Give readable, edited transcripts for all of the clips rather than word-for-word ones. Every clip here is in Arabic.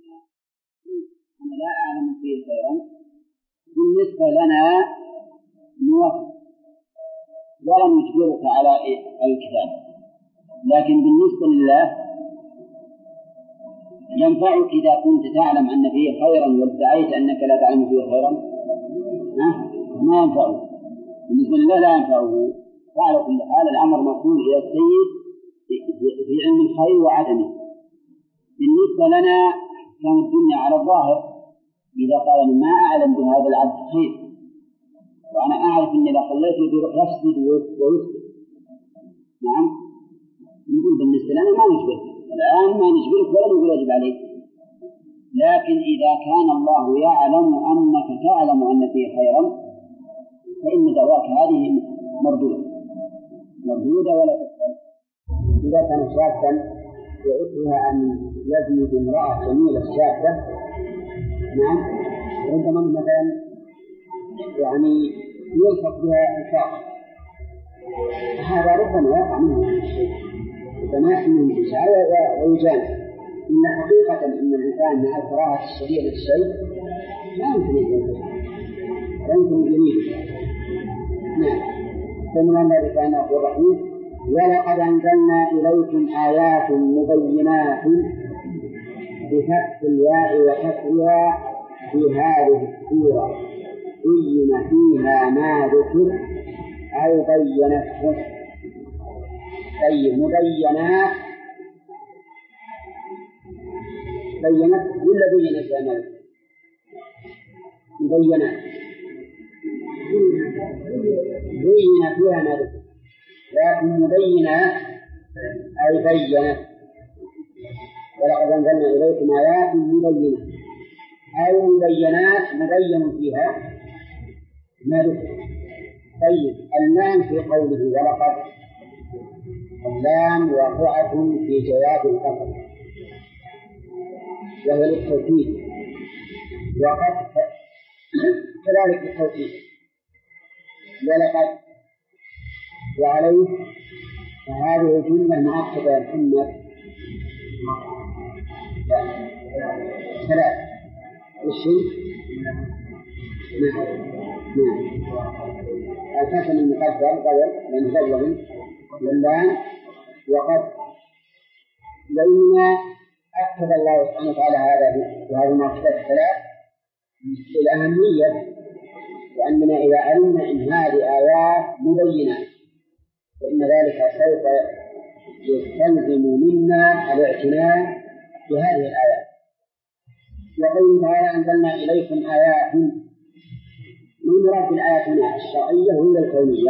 أنا لا أعلم فيه خيرا بالنسبة لنا نوافق ولا نجبرك على الكتاب، لكن بالنسبة لله ينفعك إذا كنت تعلم أن فيه خيرا وادعيت أنك لا تعلم فيه خيرا ما ينفعه. بالنسبة لله لا ينفعه. وعلى كل حال الأمر مفعول إلى السيد في علم الخير وعدمه. بالنسبة لنا كان الدنيا على الظاهر إذا قال ما أعلم بهذا العبد خير وأنا أعرف أني إذا خليته يفسد ويفسد، نعم نقول بالنسبة لنا ما نجبرك الآن، ما نجبرك ولا نقول يجب عليك. لكن إذا كان الله يعلم أنك تعلم أن فيه خيرا فإن دعواك هذه مردودة ولا تقبل. إذا كان شاكا يعطيها أن يزيد امرأة جميلة شاكة، نعم ربما مثلا يعني يلحق بها الفاق، هذا ربما يقع منه الشيء ربما منه إشعار ويجانب. إن حقيقة إن الإنسان مع الكراهة الشديدة للشيء لا يمكن يجانب، لا يمكن يجانب. نعم. ثم الذي كان أبو الرحيم ولقد أنزلنا إليكم آيات مبينات بفتح الياء وكسرها في هذه السورة بين فيها ما ذكر أو بينته. طيب مبينات بينت ولا بينت يا مالك؟ مبينات بين فيها ما ذكر، لكن مبينات أي بينت. ولقد أنزلنا إليكم آيات مبينات أو مبينات مبين فيها ما ذكر. طيب اللام في قوله ولقد، اللام واقعة في جواب القسم وهو للتوكيد، وقد كذلك التوكيد. ولقد وعليه فهذه الجملة معقدة يا محمد ثلاث والشيء نعم الكسر المقدر قبل من زوج واللام وقد. لأن أكد الله سبحانه وتعالى هذا بهذه المعقدات الثلاث الأهمية، لأننا إذا علمنا إن هذه آيات مبينات فإن ذلك سوف يستلزم منا الاعتناء بهذه الآيات. وقوله تعالى أنزلنا إليكم آيات، من مراد بالآيات هنا الشرعية ولا الكونية؟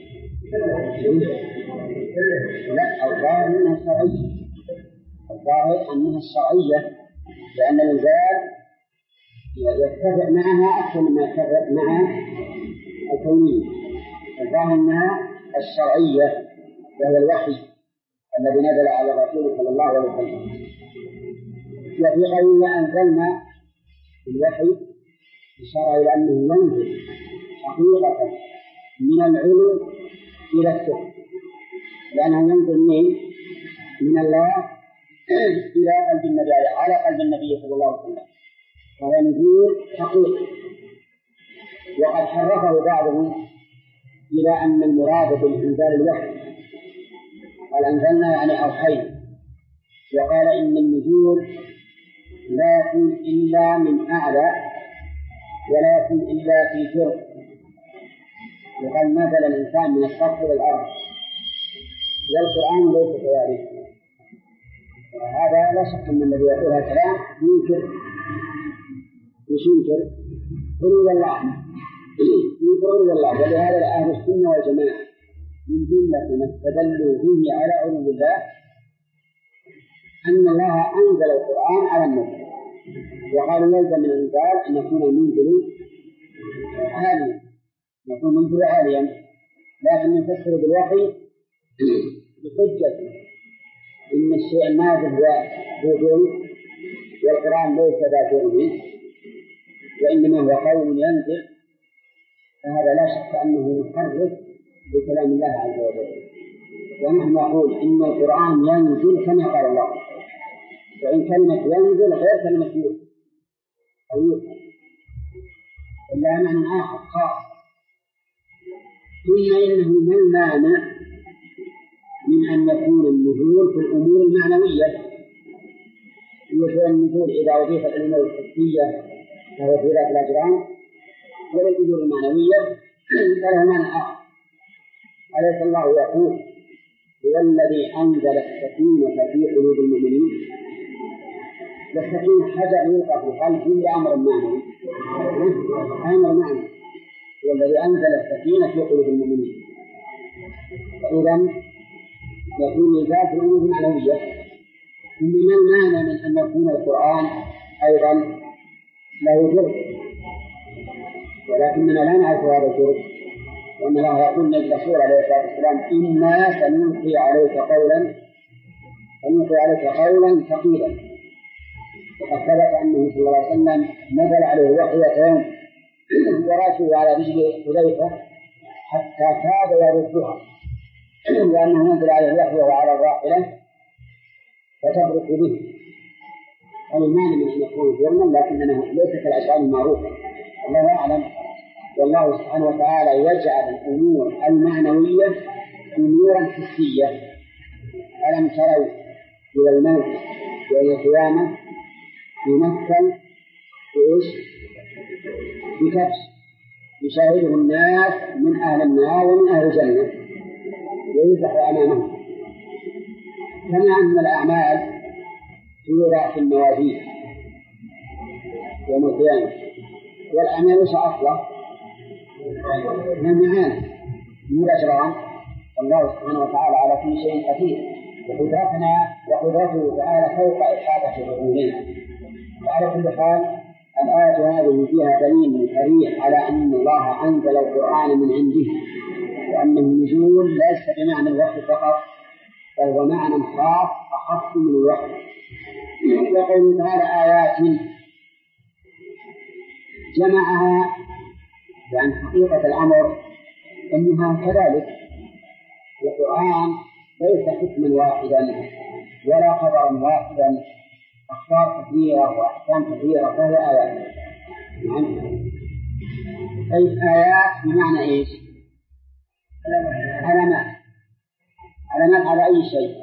لا، الظاهر أنها الشرعية، الظاهر أنها الشرعية، لأن الإنزال يتفق معها أكثر مما يتفق مع الكونية. الظاهر أنها الشرعية وهي الوحي الذي نزل على رسوله صلى الله عليه وسلم. وفي قوله أنزلنا الوحي إشارة إلى أنه ينزل حقيقة من العلو إلى السفل، لأنه ينزل من الله إلى قلب النبي على قلب النبي صلى الله عليه وسلم، وهو نزول حقيقي. وقد حرفه بعضهم إلى أن المراد بالإنزال الوحي قال أنزلنا يعني أوحينا، وقال إن النزول لا يكون إلا من أعلى ولا يكون إلا في جرم، وقال نزل الإنسان من السقف إلى الأرض، والقرآن ليس كذلك. هذا لا شك أن الذي يقول هذا الكلام ينكر حلول الله، ولهذا أهل السنة والجماعة من جملة ما استدلوا به على علو الله أن الله أنزل القرآن على النبي، وقالوا يلزم من الإنزال أن يكون المنزل عاليا، لكن يفسر بالوحي بحجة إن الشيء النازل هو جرم والقرآن ليس ذا جرم وإنما هو قول ينزل، فهذا لا شك أنه يحرف بكلام الله عز وجل. ونحن نقول إن القرآن ينزل كما قال الله، وإن كلمة ينزل غير كلمة يوحى أو يوحى إلا معنى آخر خاص. ثم إنه ما المانع من أن يكون النزول في الأمور المعنوية، مثل النزول إذا أضيف الأمور الحسية فهو في ذات الأجرام، والأمور المعنوية فله معنى آخر. أليس الله يقول هو الذي أنزل السكينة في قلوب المؤمنين؟ والسكينة حاجة يلقى في القلب كل أمر معنوي، أمر معنوي هو الذي أنزل السكينة في قلوب المؤمنين. فإذا يكون إنزال في الأمور المعنوية. ثم ما المانع من أن يكون القرآن أيضا له جرد، ولكننا لا نعرف هذا الجرد، وأن الله يقول للرسول عليه الصلاة والسلام إنا سنلقي عليك قولا ثقيلا. وقد ثبت أنه صلى الله عليه وسلم نزل عليه وحي يوم ورأسه على رجل حذيفة حتى كاد يردها، لأنه نزل عليه الوحي وعلى الراحلة فتبرك به. المعنى من أن يكون جرما، لكنه ليس كالأشعار المعروفة، الله أعلم. والله سبحانه وتعالى يجعل الأمور المعنوية أمورا حسية. ألم تروا إلى الموت وإلى القيامة يمثل بكبش يشاهده الناس من أهل النار ومن أهل الجنة ويذبح أمامهم، كما أن الأعمال توضع في الموازين يوم القيامة. والأعمال وش أصله؟ من المعاني من الأجرام. الله سبحانه وتعالى على كل شيء قدير، وقدرته تعالى فوق إحاطة علومنا. وعلى كل حال الآية هذه فيها دليل صريح على أن الله أنزل القرآن من عنده، وأن النزول ليس بمعنى الوحي فقط، بل هو معنى خاص أخص من الوحي. وقوله تعالى آيات جمعها، لأن حقيقة الأمر أنها كذلك. القرآن ليس حكما واحدا ولا خبرا واحدا، أخبار كثيرة وأحكام كثيرة، فهي آيات. أي آيات بمعنى إيش؟ علامات على أي شيء؟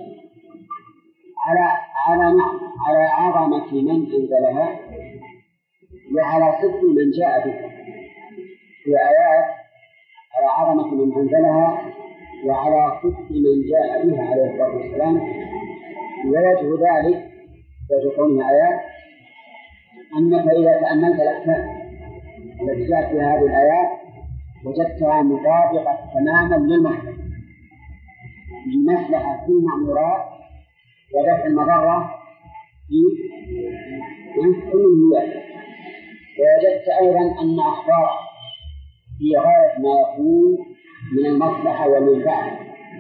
على عظمة من أنزلها وعلى صدق من جاء بها. في آيات على عظمة من أنزلها وعلى صدق من جاء بها عليه الصلاة والسلام. ووجه ذلك وجه كونها آيات أنك إذا تأملت الأحكام التي جاءت في هذه الآيات وجدتها مطابقة تماما للمصلحة، المصلحة في المأمورات ودفع المضرة في النهيات. ووجدت أيضا أن أخبار في غاية ما يكون من المصلحة والمنفعة.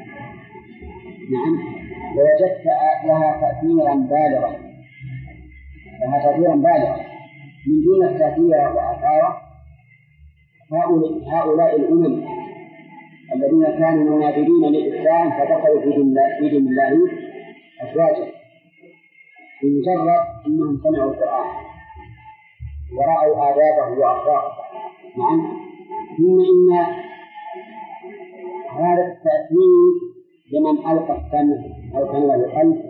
نعم. ووجدت لها تأثيرا بالغا من دون التأثير وأثاره هؤلاء الأمم الذين كانوا منابذين للإسلام فدخلوا في دين الله أفواجا بمجرد أنهم سمعوا القرآن ورأوا آدابه وأخلاقه. نعم. ثم إن هذا التأثير لمن ألقى السمع أو كان له قلب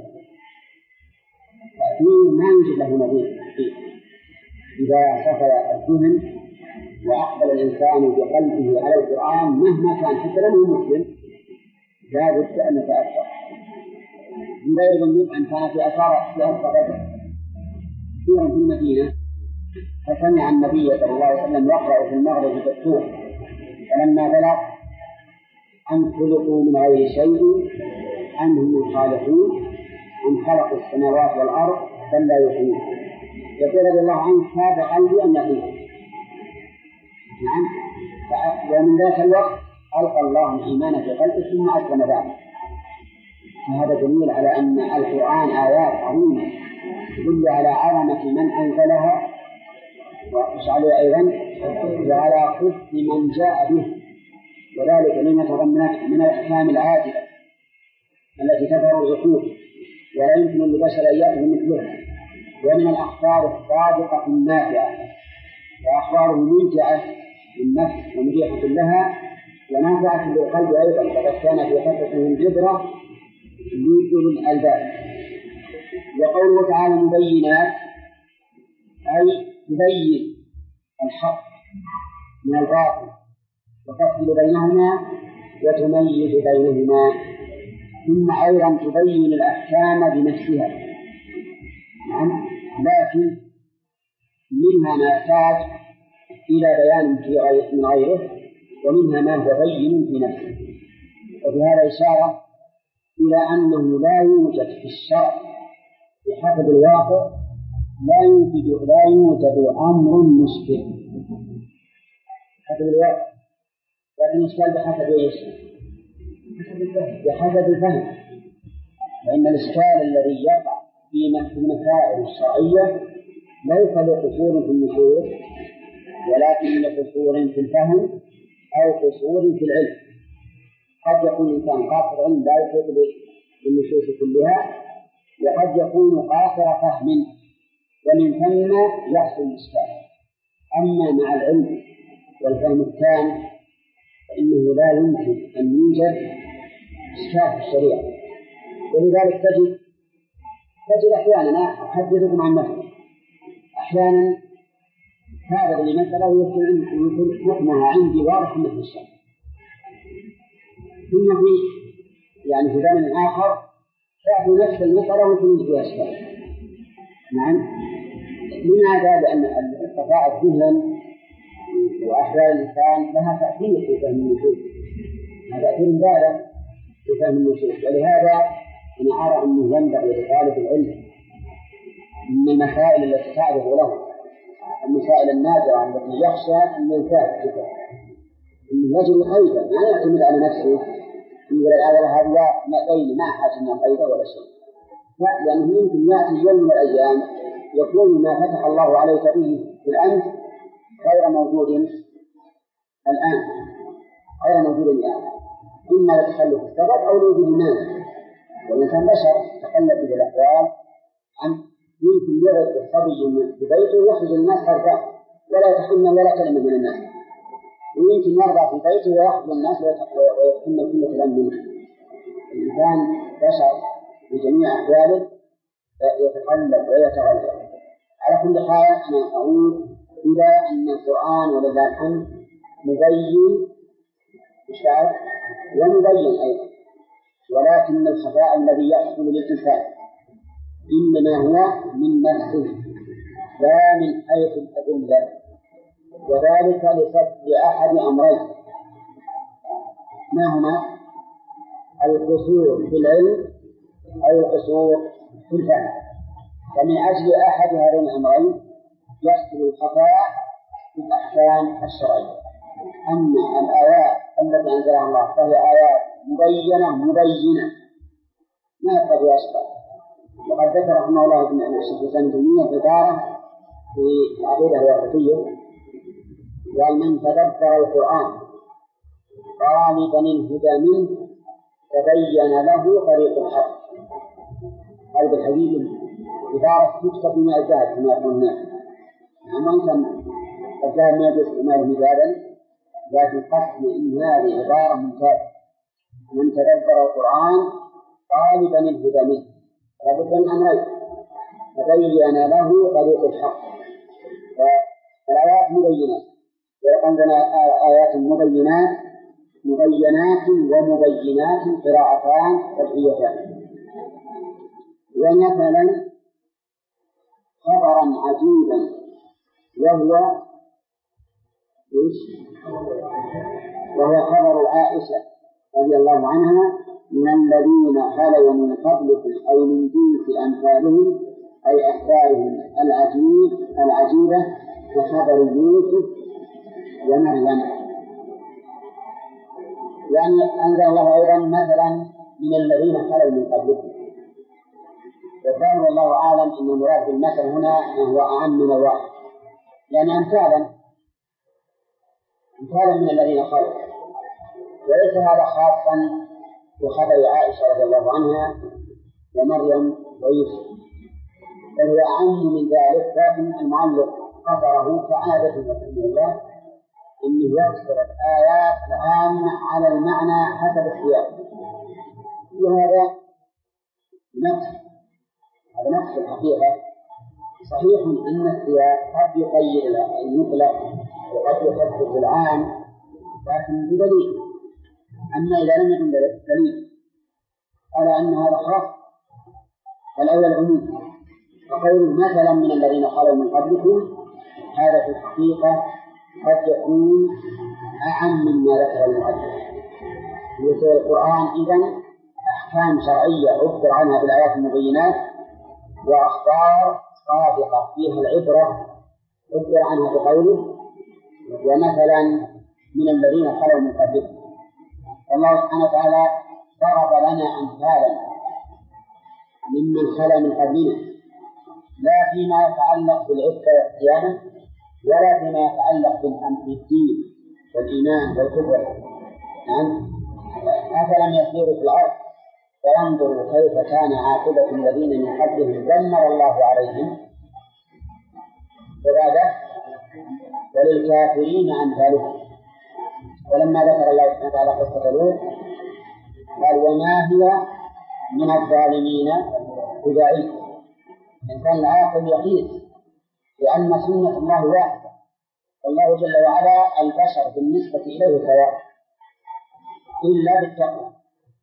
تأثير ما يوجد له نظير فيه. إذا سفر الذهن وأقبل الإنسان بقلبه على القرآن مهما كان حتى لو مسلم لا بد أن يتأثر. من غير ذنب أن كان في أثار بدر كثيرا في المدينة، فسمع النبي صلى الله عليه وسلم يقرأ في المغرب بالطور، فلما بلغ أن خلقوا من غير شيء أن هم الخالقون أن خلقوا السماوات والأرض بل لا يؤمنون، يقول رضي الله عنه هذا قلبي أن يقول. نعم. ومن ذاك الوقت ألقى الله الإيمان في قلبه ثم أسلم ذلك. وهذا دليل على أن القرآن آيات عظيمة تدل على عظمة من أنزلها وعلى أيضا وعلى صدق من جاء به، وذلك لما تضمنته من الأحكام العاجلة التي تظهر العقول ولا يمكن للبشر أن يأتوا مثلها. ومن الأخبار الصادقة النافعة، وأخباره ممتعة للنفس ومريحة لها ونافعة للقلب أيضا، فقد كان في قصصهم عبرة لأولي الألباب. وقوله تعالى مبينات أي تبين الحق من الباطل وتفصل بينهما وتميز بينهما، ثم أيضا تبين الأحكام بنفسها. لكن منها ما يحتاج إلى بيان من غيره، ومنها ما هو بين في نفسه. وفي هذا إشارة إلى أنه لا يوجد في الشرع بحسب الواقع لا يوجد أمر مشكل بحسب الواقع، لكن الإشكال بحسب إيش؟ بحسب الفهم. فإن الإشكال الذي يقع في المسائل الشرعية ليس لقصور في النصوص، ولكن لقصور في الفهم أو قصور في العلم. قد يكون الإنسان قاصر علم لا يحيط بالنصوص كلها، وقد يكون قاصر فهم، ومن ثم يحصل الإشكال. أما مع العلم والفهم التام فإنه لا يمكن أن يوجد إشكال في الشريعة. ولذلك تجد أحيانا، أحدثكم عن نفسي، أحيانا هذا اللي مثلا يكون حكمها عندي واضح مثل الشرع، ثم في زمن آخر تأتي نفس المسألة ويكون فيها إشكال. نعم، من هذا لأن الصفاء الذهن وأحوال الإنسان لها تأثير في فهم النصوص، هذا تأثير بالغ في فهم النصوص. ولهذا أنا أرى أنه ينبغي لطالب العلم من المسائل التي تعرض له، المسائل النادرة التي يخشى أن ينتهي بها، أنه يجري قيدا، ما يعتمد على نفسه يقول هذا ما حاجة من قيدا ولا شيء، لا، لأنه يمكن يأتي يوم من الأيام يكون ما فتح الله عليك به في الأمس غير موجود الآن، إما لتخلف السبب أو لوجود المانع. والإنسان بشر تقلب به الأحوال، يمكن يغرق الصبي في بيته ويخرج الناس خرجا ولا يتحمل ولا كلمة من الناس، ويمكن يرضى في بيته ويأخذ الناس ويتحمل كل كلام منه. الإنسان بشر بجميع أحواله يتقلب ويتغير. على كل حال أنا أعود إلى أن القرآن ولله الحمد مبين ومبين أيضا، ولكن الخفاء الذي يحصل للإنسان إنما هو من نفسه لا من حيث الأدلة، وذلك لسبب أحد أمرين، ما هما؟ القصور في العلم أو القصور في الفهم. فمن أجل أحد هذين الأمرين يحصل الخفاء في الأحكام الشرعية. أما الآيات التي أنزلها الله فهي آيات مبينة ما يقدر يشبه. وقد ذكر رحمه الله ابن الشيخ الإسلام تيمية عبارة في العقيدة الواسطية، قال من تدبر القرآن طالبا الهدى منه تبين له طريق الحق. هذا بالحقيقة عبارة تكتب بما الجهد كما يقول الناس، أما أنت الجهد ما يجوز إعماله مجادا، لكن قسم إن هذه عبارة ممتازة. من تدبر القرآن طالبا الهدى منه لابد من أمرين، تبين له طريق الحق. فالآيات مبينات، وعندنا آيات مبينات ومبينات قراءتان تبعيتان. ومثلا خبرا عجيبا وهو خبر عائشة رضي الله عنها من الذين خلوا من قبلكم أي من جنس أمثالهم أي أخبارهم العجيبة كخبر يوسف ومريم. يعني أنزل الله أيضا مثلا من الذين خلوا من قبلكم، وقال والله أعلم أن المراد بالمثل هنا هو أعم من الواحد، يعني أمثالا من الذين خلوا، وليس هذا خاصا بخبر عائشة رضي الله عنها ومريم ويوسف، بل هو أعم من ذلك، لكن المؤلف قدره كعادة رحمه الله أنه يقصر الآيات العامة على المعنى حسب السياق، وهذا نقص الحقيقة. صحيح أن السياق قد يقيد المطلق وقد يخصص العام، لكن بدليل. أما إذا لم يكن دليل على أن هذا خاص فالأول عموم، وقول مثلا من الذين خلوا من قبلكم هذا في الحقيقة قد يكون أعم مما ذكر المؤلف. في القرآن إذن أحكام شرعية عبر عنها بالآيات المبينات، وأخبار صادقة فيها العبرة عبر عنها بقوله ومثلا من الذين خلوا من قبلكم. الله سبحانه وتعالى ضرب لنا أمثالا ممن خلا من قبلنا، لا فيما يتعلق بالعفة والصيانة ولا فيما يتعلق بالدين والإيمان والكفر. أفلم يسيروا في الأرض فينظروا كيف كان عاقبة الذين من قبلهم دمر الله عليهم وبعده وللكافرين أمثالهم. ولما ذكر الله سبحانه وتعالى قصة لوط قال وما هي من الظالمين ببعيد. إنسان العاقل يقيس لأن سنة الله واحدة، والله جل وعلا البشر بالنسبة إليه سواء إلا بالتقوى.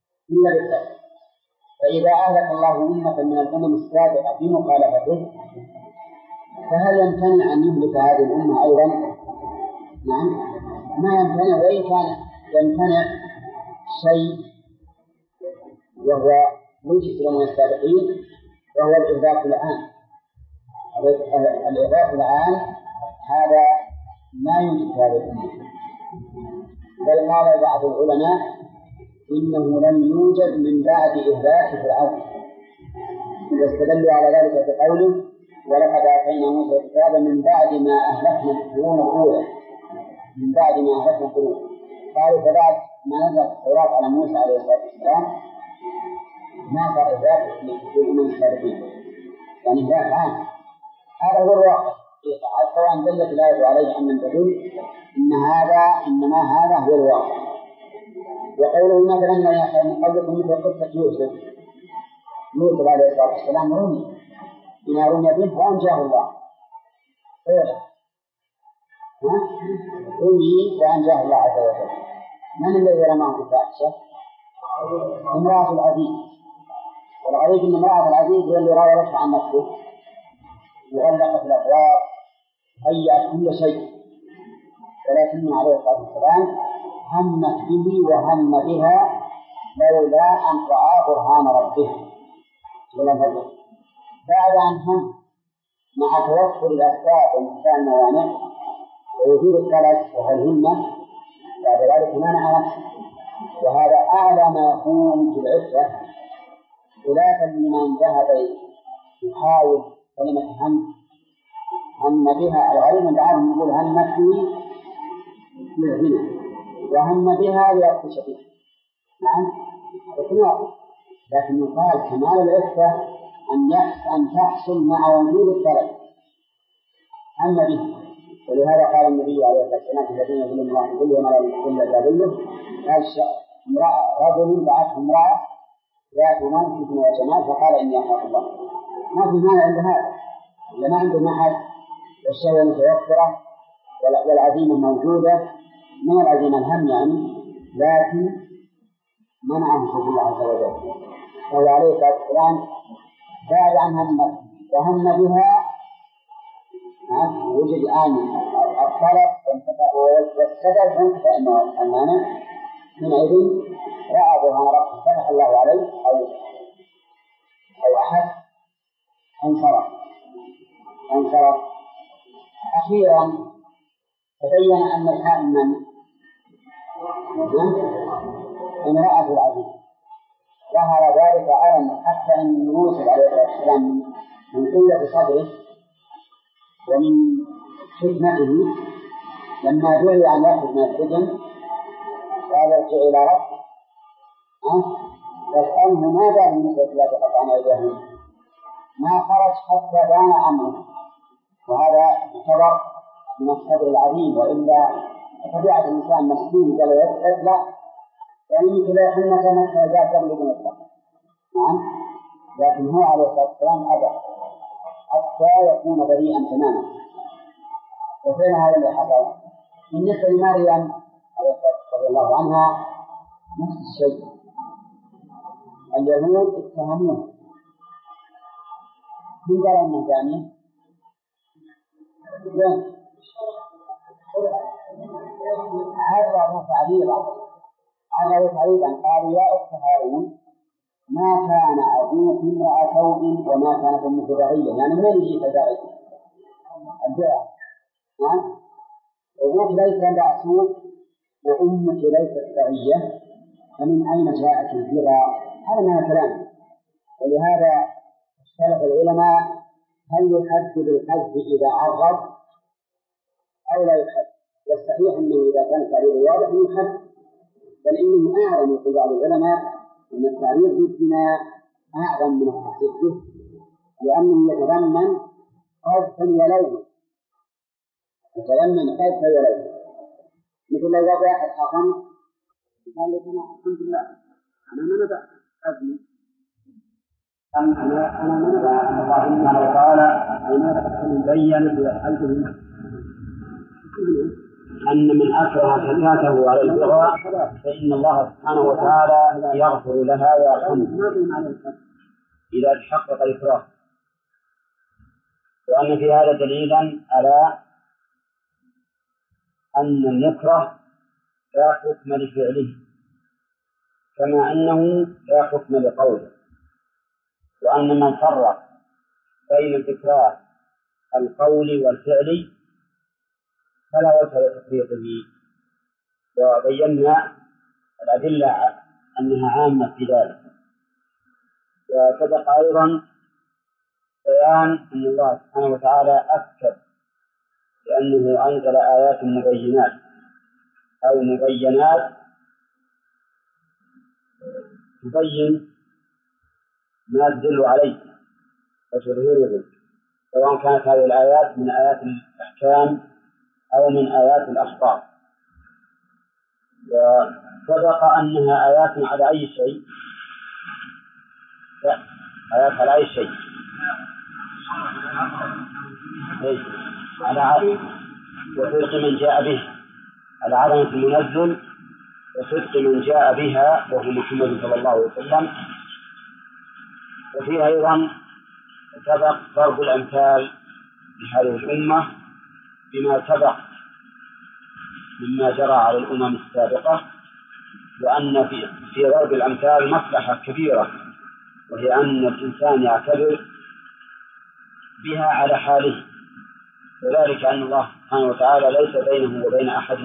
فإذا أهلك الله أمة من الأمم السابقة بمخالفته فهل يمتنع أن يهلك هذه الأمة أيضا؟ نعم، ما يمتنع. وإن كان يمتنع شيء وهو وجد من السابقين وهو الإضافة الآن. الإضافة الآن هذا ما يوجد في هذه الأمة، بل قال بعض العلماء إنه لم يوجد من بعد إهلاك فرعون، واستدلوا على ذلك بقوله ولقد آتينا موسى الكتاب من بعد ما أهلكنا القرون الأولى. قالوا فبعد ما نزل التوراة على موسى عليه الصلاة والسلام ما صار ذلك في الأمم السابقين، يعني ذاك عام. هذا هو الواقع، سواء دلت الآية عليه أم لم تدل، إنما هذا هو الواقع. وقوله مثلا يا من قبلكم مثل قصة يوسف عليه الصلاة والسلام رمي بما رمي به وأنجاه الله. رمي وأنجاه الله عز وجل. من الذي رماه بالفاحشة؟ امرأة العزيز. والغريب أن امرأة العزيز هي اللي راودته عن نفسه وغلقت الأبواب هيأت كل شيء، ولكنه عليه الصلاة والسلام همت به وهم بها لولا أن رأى برهان ربه. بعد أن هم مع توفر الأسباب وانتفاء الموانع ووجود الثلاث وهو الهمة، بعد ذلك منع نفسه. وهذا أعلى ما يكون في العفة، خلافا لمن ذهب يحاول كلمة هم بها. الغريب دعاهم يقول همت به للزنا وهم بها ليبطش بها. نعم، لكن يقال كمال العفة أن تحصل مع وجود الثلاث. هم به. ولهذا قال النبي عليه الصلاة والسلام الذين يظلمون الله كل ما لا يكون إلا ظله، قال رجل دعته امرأة ذات منصب وجمال فقال إني أخاف الله. ما في مانع عند هذا، إذا ما عنده محل والشهوة متوفرة والعزيمة موجودة، من العزيمة الهم يعني، لكن منعه خوف الله عز وجل. فهو عليه الصلاة والسلام بعد عن همه وهم بها وجد الآن الطلب والسبب وانتفاء المانع، حينئذ رأى برهان ربه فتح الله عليه أو أحد انصرف. أخيرا تبين أن الحال من امرأة العزيز. ظهر ذلك علم حتى أن يوسف عليه الصلاة والسلام من قلة صدره ومن حكمته لما دعي أن يخرج من السجن قال ارجع إلى ربك واسأله ماذا بالنسبة لا تقطعن أيديهم ما خرج حتى بان أمره، وهذا يعتبر من الصبر العظيم. وإلا طبيعة الإنسان مسكين قال يطلع يعني مثل حنا كما جاء قبل من الطلع. نعم، لكن هو عليه الصلاة والسلام أبى حتى يكون بريئا تماما. وفين هذا اللي حصل؟ بالنسبة لمريم رضي الله عنها نفس الشيء، اليهود اتهموه من قال أنه زاني؟ عرضوا تعريضا قالوا يا أخت هارون ما كان أبوك امرأ سوء وما كانت أمك بغيا. يعني من يجي فدائك الدعاء؟ أبوك ليس امرأ سوء وأمك ليست بغية، فمن أين جاءت البغى؟ هذا من الكلام. ولهذا اختلف العلماء هل يحد بالحد إذا عرض أو لا يحد. والصحيح أنه إذا كان التعريض واضح يحد، بل إنه أعظم. يقول بعض العلماء أن التعريض بالزنا أعظم من التحديد، لأنه يتضمن قذفا ولوما، مثل لو واحد حكم قال لك الحمد لله أنا ما نبأ أبني أنا ما نبأ الله سبحانه وتعالى أن يبين بحلقه أن من أكره فتاته على البغاء فإن الله سبحانه وتعالى يغفر لها ويرحمها إذا تحقق الإكراه. وأن في هذا دليلا على أن المكره لا حكم لفعله كما أنه لا حكم لقوله، وأن من فرق بين الإكراه القول والفعل فلا وجه لتفريقه. وبينا الأدلة أنها عامة في ذلك. وسبق أيضا بيان أن الله سبحانه وتعالى أكد لأنه أنزل آيات مبينات أو مبينات تبين ما تدل عليه وتظهره، سواء كانت هذه الآيات من آيات الأحكام أو من آيات الأخبار. وسبق أنها آيات على أي شيء؟ لا، آيات على أي شيء؟ على عظمة وصدق من جاء به، على عظمة المنزل وصدق من جاء بها وهو محمد صلى الله عليه وسلم. وفيها أيضا سبق ضرب الأمثال لهذه الأمة بما سبق مما جرى على الأمم السابقة، وأن في ضرب الأمثال مصلحة كبيرة، وهي أن الإنسان يعتبر بها على حاله، وذلك أن الله سبحانه وتعالى ليس بينه وبين أحد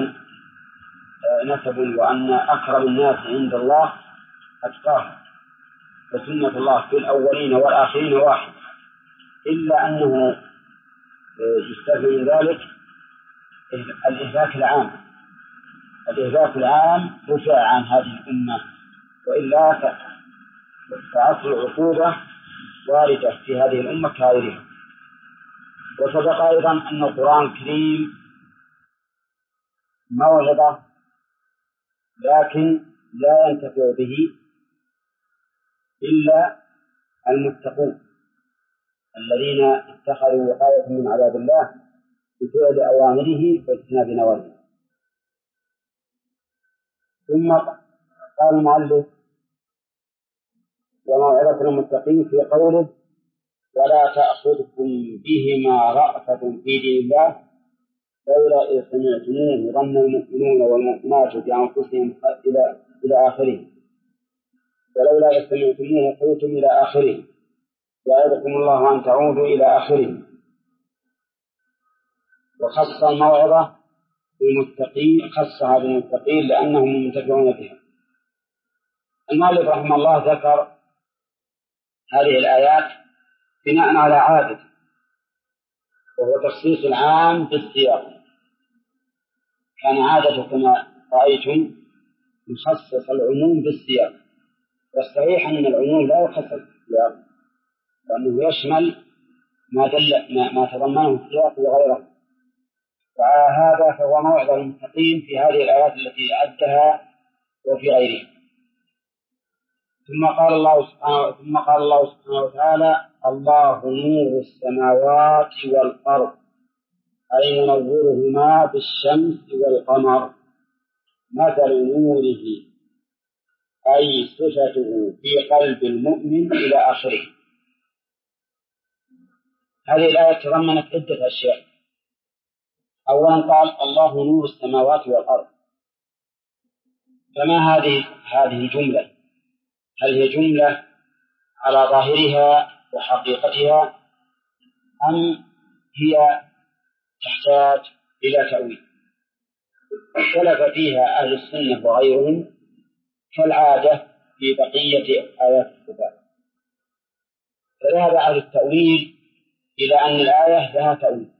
نسب، وأن أكرم الناس عند الله أتقاهم، وسنة الله في الأولين والآخرين واحد، إلا أنه يستثنى من ذلك الإهلاك العام. الإهلاك العام رفع عن هذه الأمة، وإلا فأصل العقوبة واردة في هذه الأمة كغيرها. وسبق أيضا أن القرآن الكريم موعظة، لكن لا ينتفع به إلا المتقون الذين اتخذوا وقاية من عذاب الله بفعل أوامره واجتناب نواهيه. ثم قال المؤلف وموعظة للمتقين في قوله ولا تأخذكم بهما رأفة في دين الله لولا إذ سمعتموه ظن المؤمنون والمؤمنات بأنفسهم إلى آخره، ولولا إذ سمعتموه قلتم إلى آخره، يعظكم الله أن تعودوا إلى آخره. وخص الموعظة بالمتقين، خصها بالمتقين لأنهم منتفعون بها. المؤلف رحمه الله ذكر هذه الآيات بناء على عادة، وهو تخصيص العام بالسياق. كان عادة كما رأيتم يخصص العموم بالسياق، والصحيح أن العموم لا يخصص بالسياق، وأنه يشمل ما تضمنه السياق وغيره. فهذا فهو موعظة للمتقين في هذه الآيات التي عدها وفي غيرها. ثم قال الله سبحانه وتعالى: الله نور السماوات والأرض أي منورهما بالشمس والقمر مثل نوره أي صفته في قلب المؤمن إلى آخره. هذه الآية تضمنت عدة أشياء. أولا قال: الله نور السماوات والأرض. فما هذه الجملة؟ هل هي جملة على ظاهرها وحقيقتها أم هي تحتاج إلى تأويل؟ اختلف فيها أهل السنة وغيرهم كالعادة في بقية آيات الصفات. فذهب أهل التأويل إلى أن الآية لها تأويل،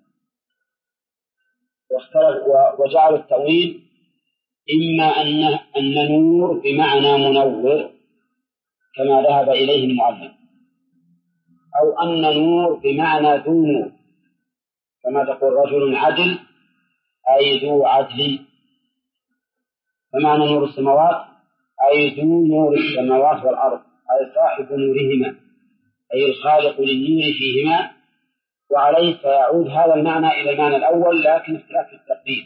وجعلوا التأويل إما أن نور بمعنى منور كما ذهب إليه المؤلف، أو أن نور بمعنى ذو نور كما تقول رجل عدل أي ذو عدل. فمعنى نور السماوات أي ذو نور السماوات والأرض أي صاحب نورهما أي الخالق للنور فيهما، وعليه فيعود هذا المعنى إلى المعنى الأول لكن اختلاف في التقدير.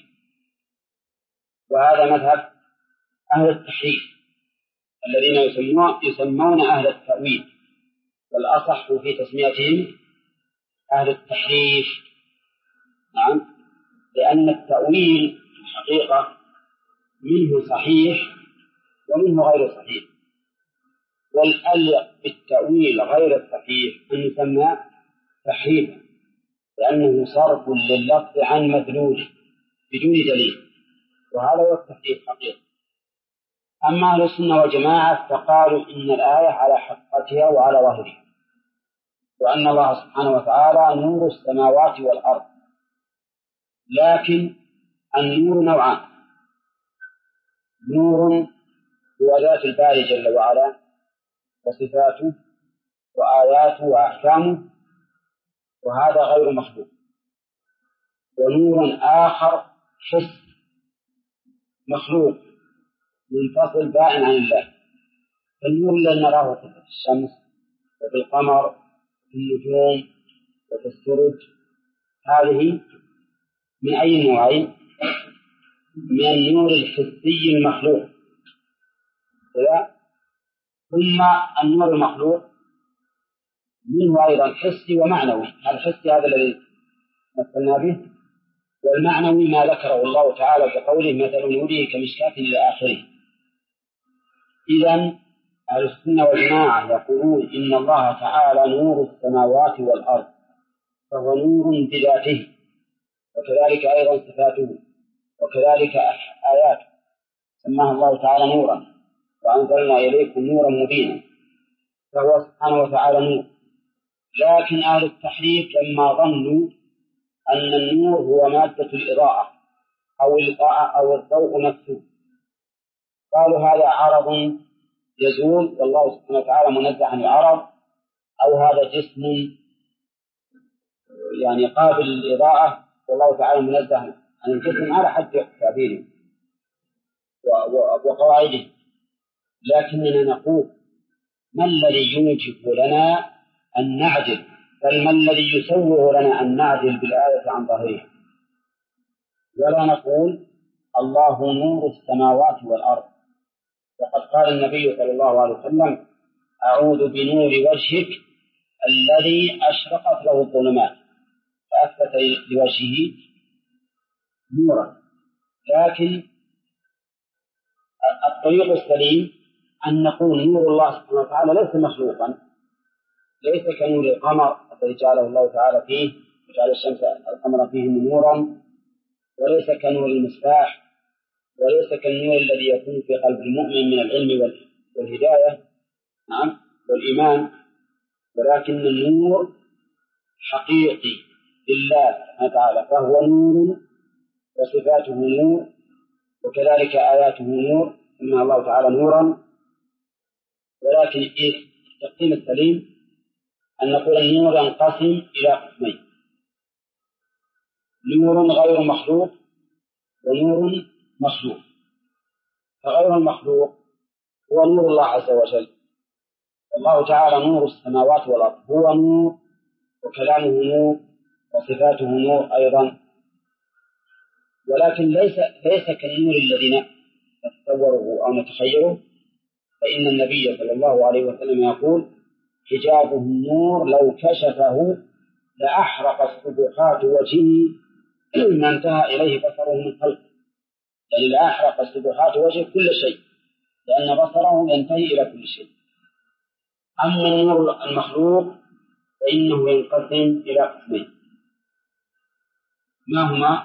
وهذا مذهب أهل التحريف الذين يسمون أهل التأويل، والأصح في تسميتهم أهل التحريف. نعم، لأن التأويل الحقيقة منه صحيح ومنه غير صحيح، والأليق بالتأويل غير الصحيح أن يسمى تحريفا، لأنه صرف لللفظ عن مدلوله بدون دليل، وهذا هو التحريف حقيقة. أما أهل السنة والجماعة فقالوا إن الآية على حقيقتها وعلى ظاهرها، وأن الله سبحانه وتعالى نور السماوات والأرض، لكن النور نوعان: نور هو ذات الباري جل وعلا وصفاته وآياته وأحكامه، وهذا غير مخلوق، ونور آخر حس مخلوق منفصل بائن عن الله. فالنور الذي نراه في الشمس وفي القمر وفي النجوم وفي السرج هذه من أي نوعين؟ من النور الحسي المخلوق، ثم النور المخلوق منه أيضا حسي ومعنوي. الحسي هذا الذي مثلنا به، والمعنوي ما ذكره الله تعالى بقوله مثل نوره كمشكاة إلى آخره. إذن أهل السنة والجماعة يقولون إن الله تعالى نور السماوات والأرض، فهو نور بذاته، وكذلك أيضا صفاته، وكذلك آياته سماها الله تعالى نورا، وأنزلنا إليكم نورا مبينا، فهو سبحانه وتعالى نور. لكن أهل التحريف لما ظنوا أن النور هو مادة الإضاءة أو الضوء نفسه قالوا هذا عرض يزول والله سبحانه وتعالى منزه عن العرض، أو هذا جسم يعني قابل للإضاءة والله تعالى منزه عن الجسم، على حد تعبيره وقواعده. لكننا نقول ما الذي يوجب لنا أن نعدل، بل ما الذي يسوغ لنا أن نعدل بالآية عن ظاهرها، ولا نقول الله نور السماوات والأرض. وقد قال النبي صلى الله عليه وسلم: أعوذ بنور وجهك الذي أشرقت له الظلمات، فأثبت لوجهه نورا. لكن الطريق السليم أن نقول نور الله سبحانه وتعالى ليس مخلوقا، ليس كنور القمر الذي جعله الله تعالى فيه وجعل الشمس القمر فيه نورا، وليس كنور المصباح، وليس كالنور الذي يكون في قلب المؤمن من العلم والهداية نعم والإيمان، ولكن النور حقيقي لله سبحانه وتعالى، فهو نور وصفاته نور، وكذلك آياته نور، سمى الله تعالى نورا. ولكن التقسيم السليم أن نقول النور ينقسم إلى قسمين: نور غير مخلوق ونور مخلوق. فغير المخلوق هو نور الله عز وجل. الله تعالى نور السماوات والأرض، هو نور وكلامه نور وصفاته نور أيضا، ولكن ليس كالنور الذي نتصوره أو نتخيله. فإن النبي صلى الله عليه وسلم يقول: حجابه النور لو كشفه لأحرق سبحات وجهه ما انتهى إليه بصره من خلقه، يعني لأحرق سبحات وجهه كل شيء، لأن بصره ينتهي إلى كل شيء. أما النور المخلوق فإنه ينقسم إلى قسمين: ما هما؟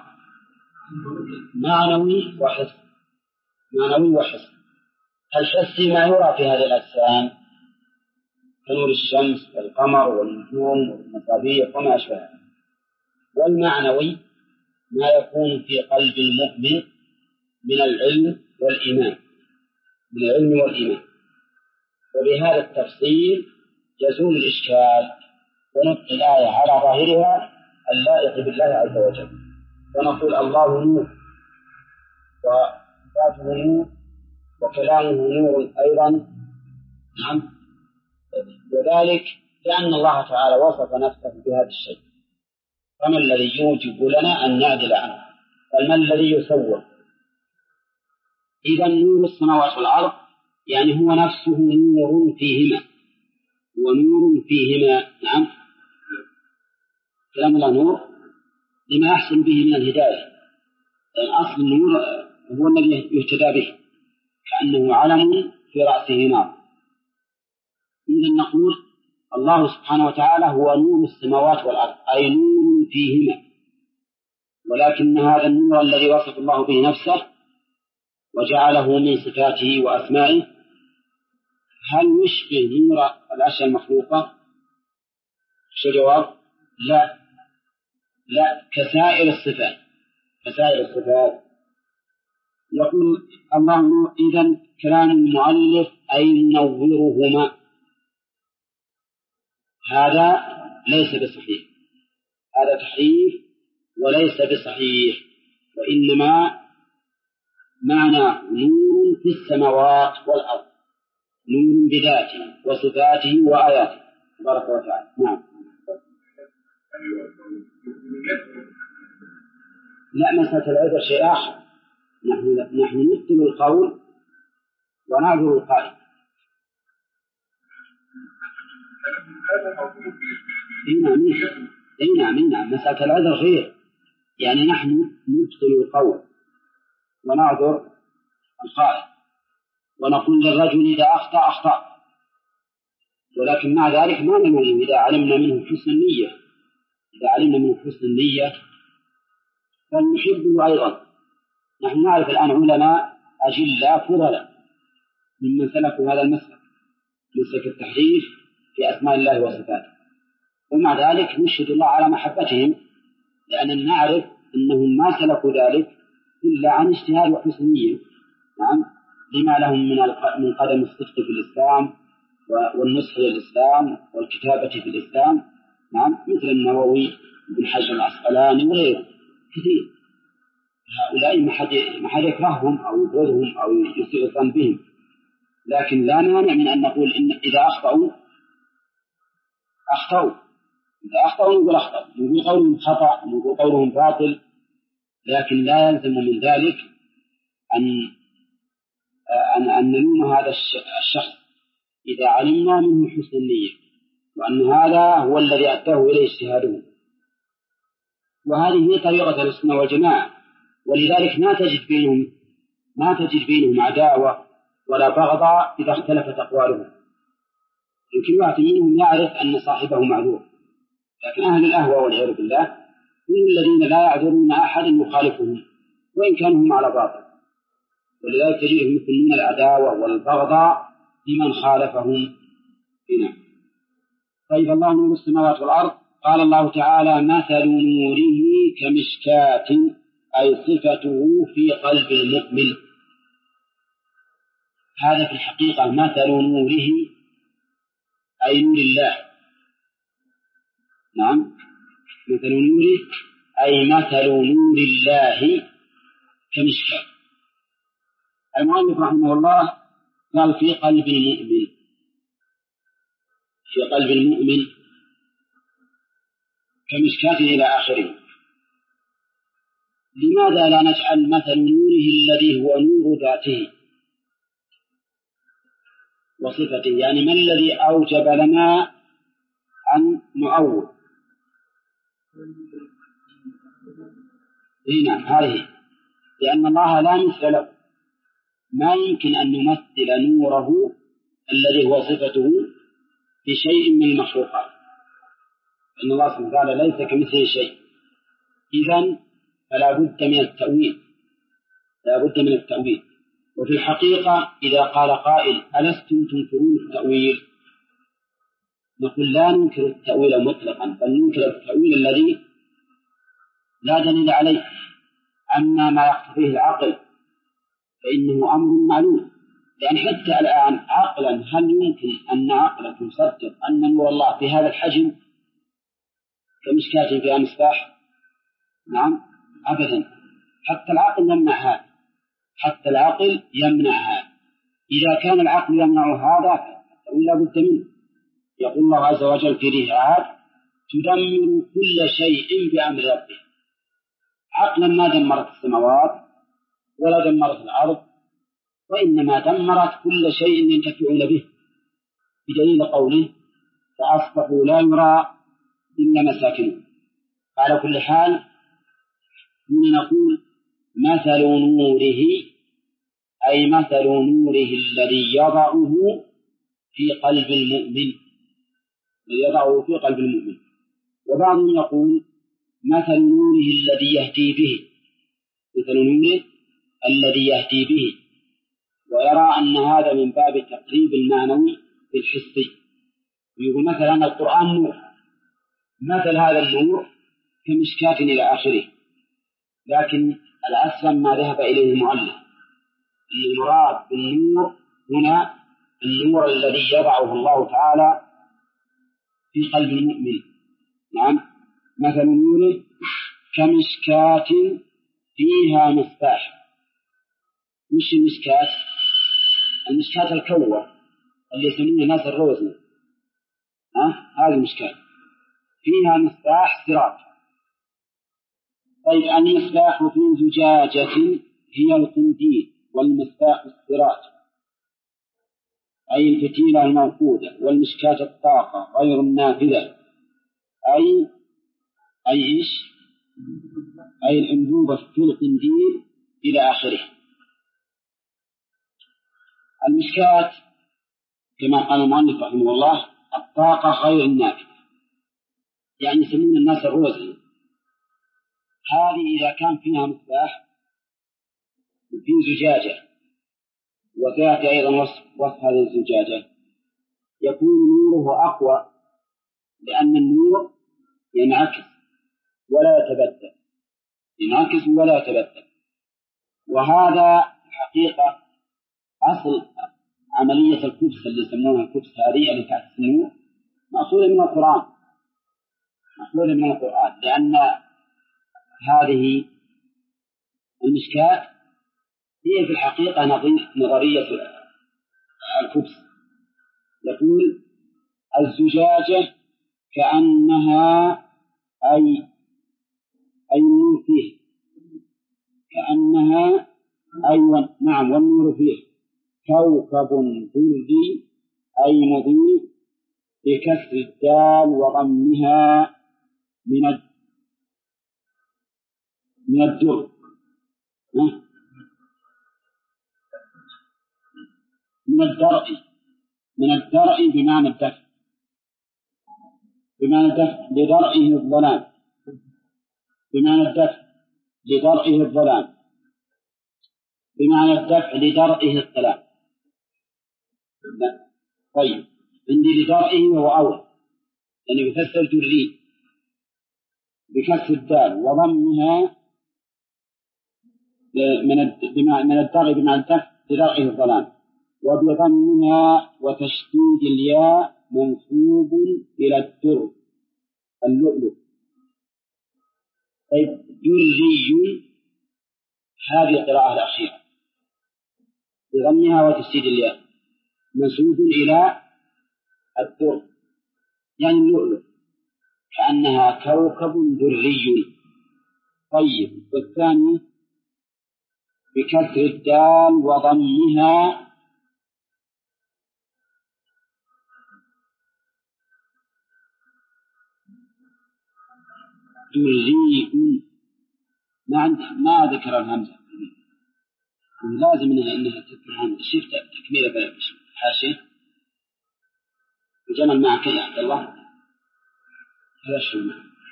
معنوي وحسي. معنوي وحسي. الحسي ما يرى في هذه الأجسام كنور الشمس والقمر والنجوم والمصابيح وما أشبهها. والمعنوي ما يكون في قلب المؤمن من العلم والإيمان، من العلم والإيمان. وبهذا التفصيل يزول الإشكال ونبقي الآية على ظاهرها اللائق بالله عز وجل، ونقول: الله نور وصفاته نور وكلامه نور أيضا. نعم، وذلك لأن الله تعالى وصف نفسه بهذا الشيء، فما الذي يوجب لنا أن نعدل عنه؟ بل ما الذي يصور؟ إذا نور السماوات والأرض يعني هو نفسه نور فيهما، ونور فيهما. نعم، كلام الله نور لما يحصل به من الهداية، لأن أصل النور هو الذي يهتدى به، كأنه علم في رأسه نار. إذا نقول الله سبحانه وتعالى هو نور السماوات والأرض، أي نور فيهما. ولكن هذا النور الذي وصف الله به نفسه وجعله من صفاته وأسمائه هل يشبه نور الأشياء المخلوقة؟ الجواب: لا، كسائر الصفات. كسائر الصفات. يقول الله نور. إذن كلام المؤلف أي منورهما، هذا ليس بصحيح، هذا تحريف وليس بصحيح، وإنما معنى نور في السماوات والأرض، نور بذاته وصفاته وآياته تبارك وتعالى. نعم. لا، مسألة العذر شيء آخر. نحن نبطل القول ونعذر القائل. نعم، مسألة العذر غير، يعني نحن نبطل القول ونعذر القائل، ونقول للرجل إذا أخطأ، ولكن مع ذلك ما نلومه إذا علمنا منه حسن النية. إذا علمنا منه حسن النية فنحبه أيضا. نحن نعرف الآن علماء أجلاء فضلا ممن سلكوا هذا المسلك، مسلك التحريف في أسماء الله وصفاته، ومع ذلك نشهد الله على محبتهم، لأننا نعرف أنهم ما سلكوا ذلك إلا عن اجتهاد وحسن نية. نعم، لما لهم من قدم الصدق في الإسلام والنصح للإسلام والكتابة في الإسلام. نعم، مثل النووي بن حجر العسقلاني وغيره كثير. هؤلاء ما حد يكرههم أو يبغضهم أو يسيء الظن بهم، لكن لا مانع من أن نقول إن إذا أخطأوا نقول أخطأوا، نقول قولهم خطأ، نقول قولهم باطل، لكن لا يلزم من ذلك أن نلوم هذا الشخص إذا علمنا منه حسن النية وأن هذا هو الذي أداه إليه اجتهاده. وهذه هي طريقة السنة والجماعة، ولذلك ما تجد بينهم عداوة ولا بغضاء إذا اختلفت أقوالهم. يمكن واحد منهم يعرف أن صاحبه معذور، لكن أهل الأهوى والعياذ بالله هم الذين لا يعذرون أحد يخالفهم وإن كانوا هم على باطل، ولذلك تجدهم يثنون العداوة والبغضاء لمن خالفهم هنا. طيب، الله نور السماوات والأرض. قال الله تعالى: مثل نوره كمشكاة، أي صفته في قلب المؤمن. هذا في الحقيقة مثل نوره أي نور الله، نعم مثل نوره أي مثل نور الله كمشكاة. المؤلف رحمه الله قال في قلب المؤمن، في قلب المؤمن كمشكاة إلى آخره. لماذا لا نجعل مثل نوره الذي هو نور ذاته وصفته؟ يعني ما الذي أوجب لنا أن نؤول؟ هنا هذه، لأن الله لا مثل له، ما يمكن أن نمثل نوره الذي هو صفته بشيء من المخلوقات، إن الله سبحانه وتعالى ليس كمثله شيء. إذن فلا بد من التأويل، لا بد من التأويل. وفي الحقيقة إذا قال قائل ألستم تنكرون التأويل؟ نقول لا ننكر التأويل مطلقا، بل ننكر التأويل الذي لا دليل عليه. أما ما يقتضيه العقل فإنه أمر معلوم، لأن حتى الآن عقلا هل يمكن أن عقلك يصدق أن نور الله بهذا الحجم كمشكاة فيها مصباح؟ نعم أبدا، حتى العقل يمنع هذا، حتى العقل يمنع هذا. إذا كان العقل يمنع هذا فلا بد منه. يقول الله عز وجل في رهاد تدمر كل شيء بأمر ربه. عقلا ما دمرت السماوات ولا دمرت الأرض، وإنما دمرت كل شيء ينتفعون به، بدليل قوله فأصبحوا لا يرى إلا مساكنهم. على كل حال من نقول مثل نوره أي مثل نوره الذي يضعه في قلب المؤمن، يضعه في قلب المؤمن. وبعضهم يقول مثل نوره الذي يهدي به، مثل نوره الذي يهدي به، ويرى أن هذا من باب التقريب المعنوي بالحسي. يقول مثلا القرآن نور، مثل هذا النور كمشكاة إلى آخره، لكن الأسلم ما ذهب إليه المؤلف أن المراد بالنور هنا النور الذي يضعه الله تعالى في قلب المؤمن. نعم مثل نور كمشكاة فيها مصباح. مش المشكاة، المشكاة الكوة اللي يسمونها الناس الروزي، هذه المشكاة فيها مصباح سراج. طيب المصباح في زجاجة هي القنديل، والمصباح السراج أي الفتيلة الموقودة، والمشكاة الطاقة غير النافذة أي إيش؟ أي الأنبوبة في القنديل إلى آخره. المشكاة كما قال المؤلف رحمه الله الطاقة غير النافذة، يعني يسمون الناس الروزي. هذه إذا كان فيها مصباح في زجاجة، وسيأتي أيضا وصف هذه الزجاجة، يكون نوره أقوى، لأن النور ينعكس ولا يتبدل، ينعكس ولا يتبدل. وهذا الحقيقة أصل عملية الكبس اللي يسمونها الكبس هذه اللي تحت النور مأخوذة من القرآن، مأخوذة من القرآن، لأن هذه المشكاة هي في الحقيقة نظرية الكبس. يقول الزجاجة كأنها أي النور فيه، كأنها نعم والنور فيه كوكب دري أي مضيء بكسر الدال وضمها من الدر، من الدرء بمعنى الدفع، بمعنى الدفع لدرئه الظلام، بمعنى الدفع لدرئه الظلام، بمعنى الدفع لدرئه الظلام. طيب عندي لدرئه وهو أول، يعني بكسر الدري بكسر الدال وضمها من الدرء بمعنى الدفع لدرئه الظلام، وبضمها وتشديد الياء منسوب إلى الدر اللؤلؤ. طيب دري هذه القراءة الأخيرة بضمها وتسديد الياء منسوب إلى الدر يعني اللؤلؤ كأنها كوكب دري. طيب والثاني بكسر الدال وضمها دري ما ذكر الهمزة لازم إنها تذكر الهمزة. شفت تكميلة بالحاشية وجمل معك يا عبد الله هذا الشيء.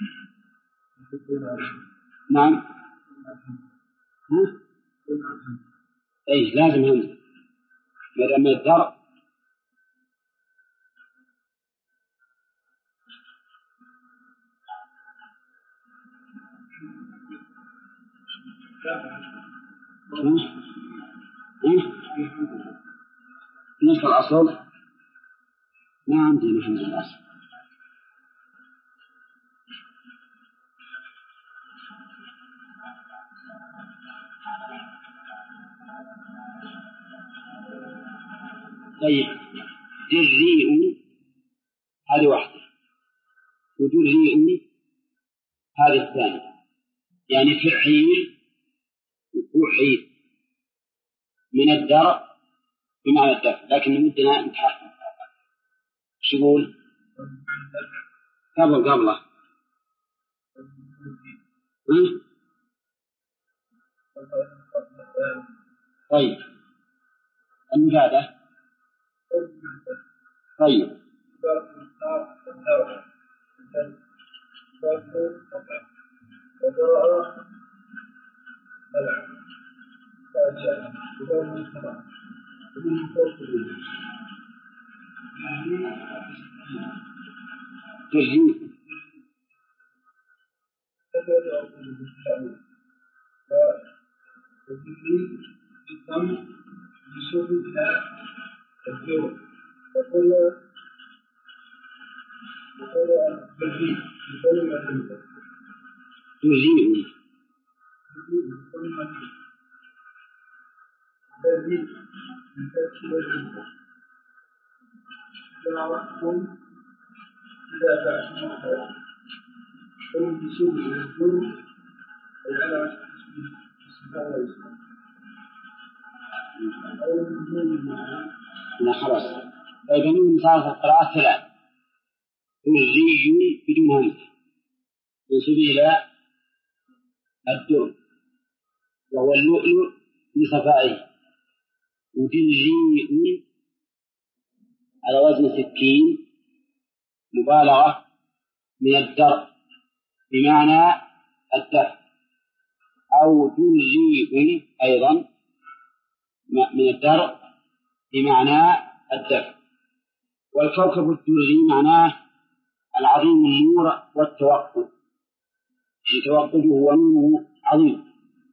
نعم أي لازم همزة من الضرب. نصف الأصل ما عندي همزة الأصل. طيب دريء هذه واحدة ودريء هذه الثانية يعني فعيل وحيد من الدرء بمعنى الدفع. لكن مدنا نتحقق شو يقول قبله طيب المجادة. طيب تجيب لا خلاص. طيب من صار القراءة ثلاث دري بدون همزة منسوب إلى الدر وهو اللؤلؤ بصفائه ودري على وزن سكين مبالغة من الدر بمعنى الدفع أو دري أيضا من الدر بمعنى الدفع. والكوكب الدري معناه العظيم النور والتوقد توقده ونوره عظيم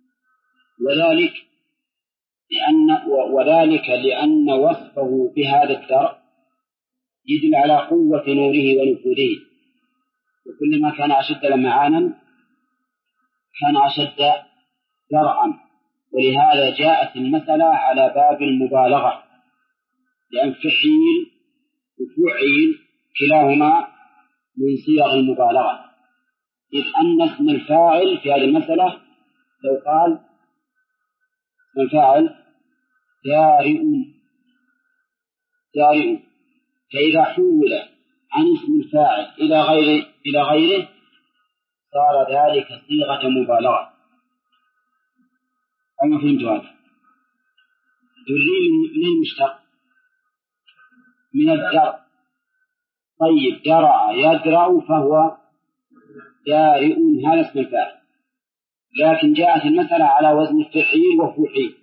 وذلك لأن وصفه بهذا الدرء يدل على قوة نوره ونفوذه وكلما كان أشد لمعانا كان أشد درءا. ولهذا جاءت المسألة على باب المبالغة لأن فعيل وفعيل كلاهما من صيغ المبالغة إذ أن اسم الفاعل في هذه المسألة لو قال اسم الفاعل جارئ فإذا حول عن اسم الفاعل إلى غيره صار ذلك صيغة مبالغة. أما فهمت هذا دري من المشتق من الدرء. طيب درع يدرع فهو جارئ هذا اسم الفاعل لكن جاءت المسألة على وزن التفعيل وفعيل.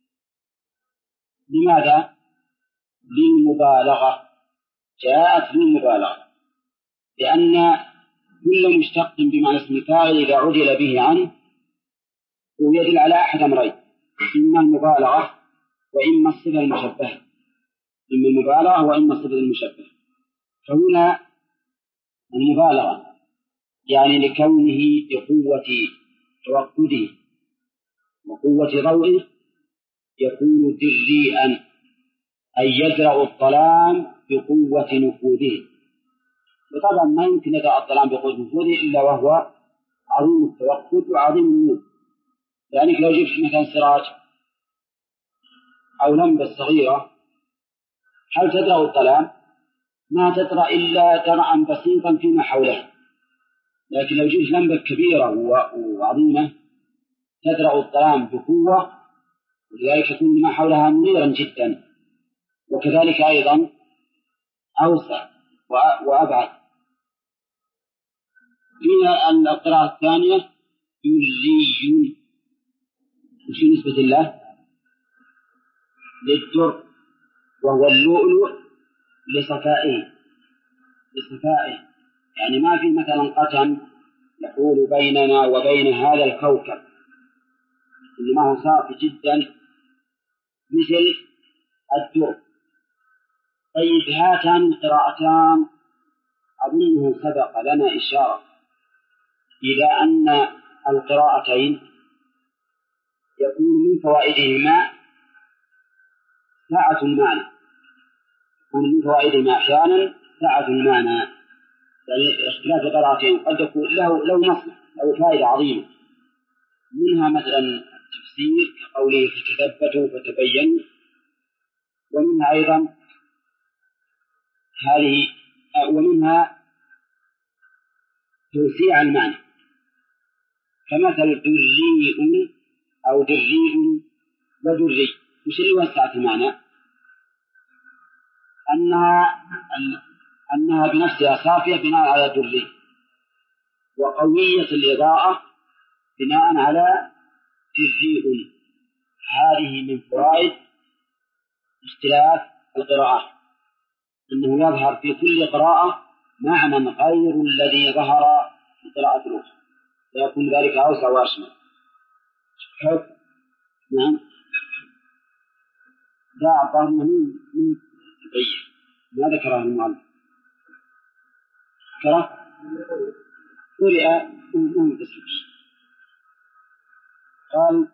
لماذا؟ للمبالغة. جاءت للمبالغة لأن كل مشتق بمعنى اسم الفاعل إذا عدل به عنه هو يدل على أحد أمرين إما المبالغة وإما الصفة المشبهة. إما المبالغة وإما الصفة المشبهة. فهنا المبالغة يعني لكونه بقوة توقده وقوة ضوئه يكون دريئا، أي يدرأ الظلام بقوة نفوذه. وطبعا ما يمكن يدرأ الظلام بقوة نفوذه إلا وهو عظيم التوقد وعظيم النور. يعني لو جبت مثلا سراج أو لمبة صغيرة هل تدرأ الظلام؟ ما تدرأ إلا درعا بسيطا فيما حولها. لكن لو جبت لمبة كبيرة وعظيمة تدرأ الظلام بقوة، ولذلك يكون ما حولها منيرا جدا. وكذلك أيضا أوسع وأبعد. من القراءة الثانية دري، وش نسبة الله للدر، وهو اللؤلؤ لصفائه، يعني ما في مثلا قتم يحول بيننا وبين هذا الكوكب، إنما هو صافي جدا مثل الدر. طيب هاتان القراءتان أظنه سبق لنا إشارة إلى أن القراءتين يكون من فوائدهما سعة المعنى، يكون من فوائدهما أحيانا سعة المعنى. يعني اختلاف القراءتين قد يكون له مصلحة أو فائدة عظيمة، منها مثلا التفسير كقوله فتثبتوا فتبينوا، ومنها أيضا ومنها توسيع المعنى، كمثل دريء أو دريء ودري. وش اللي وسعت المعنى؟ أنها بنفسها صافية بناء على دري، وقوية الإضاءة بناء على دريء. هذه من فوائد اختلاف القراءات، أنه يظهر في كل قراءة معنى غير الذي ظهر في القراءة الأخرى، فيكون ذلك أوسع وأشمل. نعم، لا الظاهر من تبين ما ذكره المؤلف، ذكره قرئ من تسليم. قال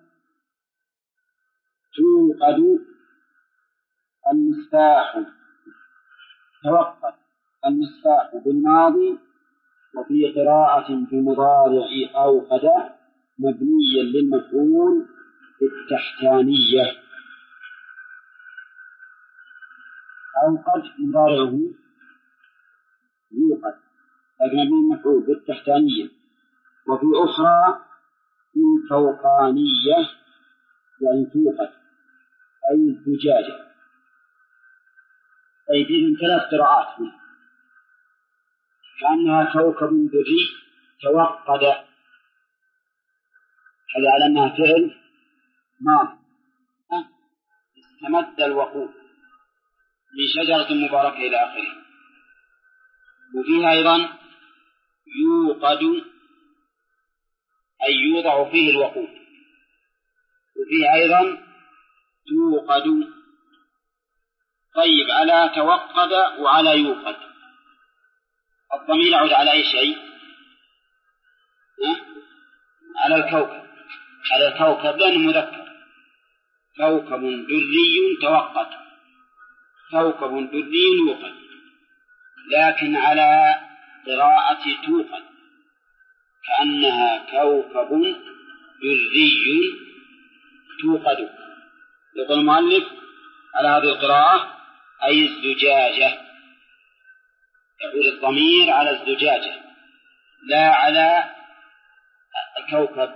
توقد المصباح، توقد المصباح بالماضي، وفي قراءة بمضارع أوقد مبنيا للمفعول بالتحتانية. أوقد مضارعه يوقد لكن المفعول بالتحتانية. وفي أخرى بالفوقانية يعني توقد أي الزجاجة. أي فيهم 3 قراءات، كأنها كوكب دري توقد، هذا على أنها فعل ماضي استمد الوقود من شجرة مباركة إلى آخره. وفيها أيضا يوقد أي يوضع فيه الوقود. وفيها أيضا توقد. طيب على توقد وعلى يوقد الضمير يعود على أي شيء؟ على الكوكب، على الكوكب لأنه مذكر، كوكب دري توقد، كوكب دري يوقد. لكن على قراءة توقد كأنها كوكب دري توقد. يقول المؤلف على هذه القراءة أي الزجاجة، يقول الضمير على الزجاجة لا على الكوكب.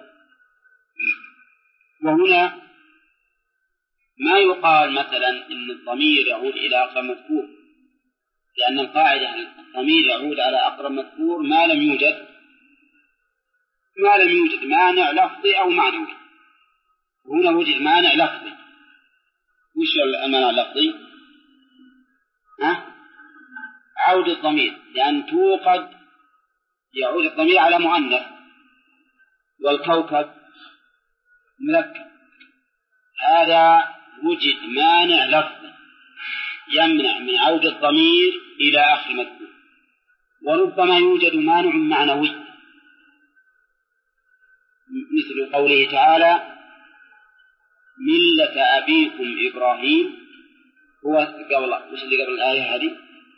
وهنا ما يقال مثلا إن الضمير يعود إلى أقرب مذكور، لأن القاعدة الضمير يعود على أقرب مذكور ما لم يوجد مانع لفظي أو معنوي. هنا وجد مانع لفظي. وش المانع اللفظي؟ عود الضمير، لأن توقد يعود الضمير على مؤنث والكوكب مذكر. هذا وجد مانع لفظي يمنع من عود الضمير إلى آخر مذكور. وربما يوجد مانع معنوي مثل قوله تعالى ملة أبيكم إبراهيم هو قبل وش اللي قبل الآية هذه؟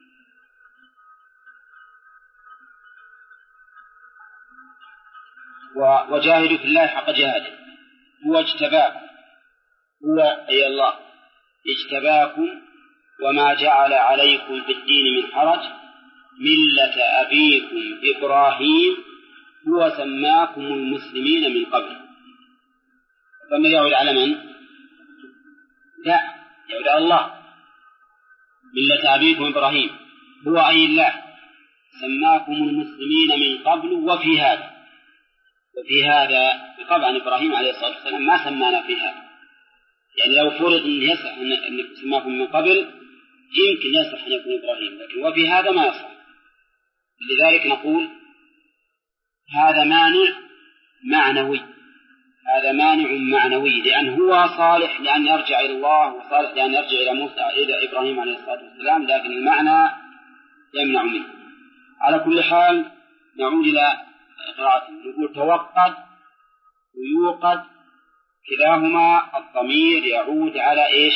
وجاهدوا في الله حق جهاده هو اجتباكم هو أي الله اجتباكم وما جعل عليكم في الدين من حرج ملة أبيكم إبراهيم هو سماكم المسلمين من قبل. فما يعود على من؟ لا يعود على الله. ملة أبيكم إبراهيم هو أي الله سماكم المسلمين من قبل وفي هذا طبعا إبراهيم عليه الصلاة والسلام ما سمانا في هذا، يعني لو فرض أن يصح أن سماكم من قبل يمكن يصح أن يكون إبراهيم، لكن وفي هذا ما يصح. لذلك نقول هذا مانع معنوي لأن هو صالح لأن يرجع إلى الله وصالح لأن يرجع إلى موسى إلى إبراهيم عليه الصلاة والسلام، لكن المعنى يمنع منه. على كل حال نعود إلى قراءته. نقول توقد ويوقد كلاهما الضمير يعود على إيش؟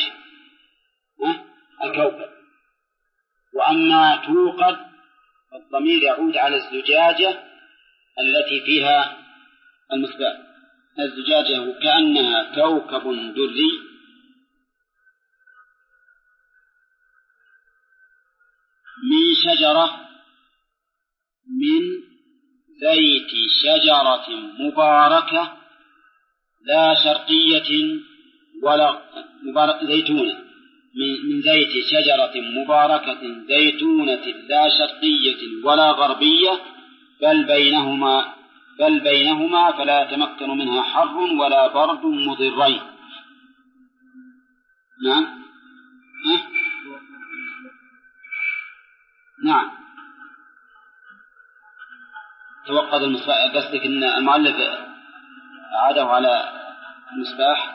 الكوكب. وأما توقد الضمير يعود على الزجاجة التي فيها المصباح. الزجاجة كأنها كوكب دري من شجرة من زيت شجرة مباركة لا شرقية ولا زيتونة من زيت شجرة مباركة زيتونة لا شرقية ولا غربية بل بينهما فلا يتمكن منها حر ولا برد مضرين. نعم توقد المصباح. قصدك أن المؤلف عاده على المصباح.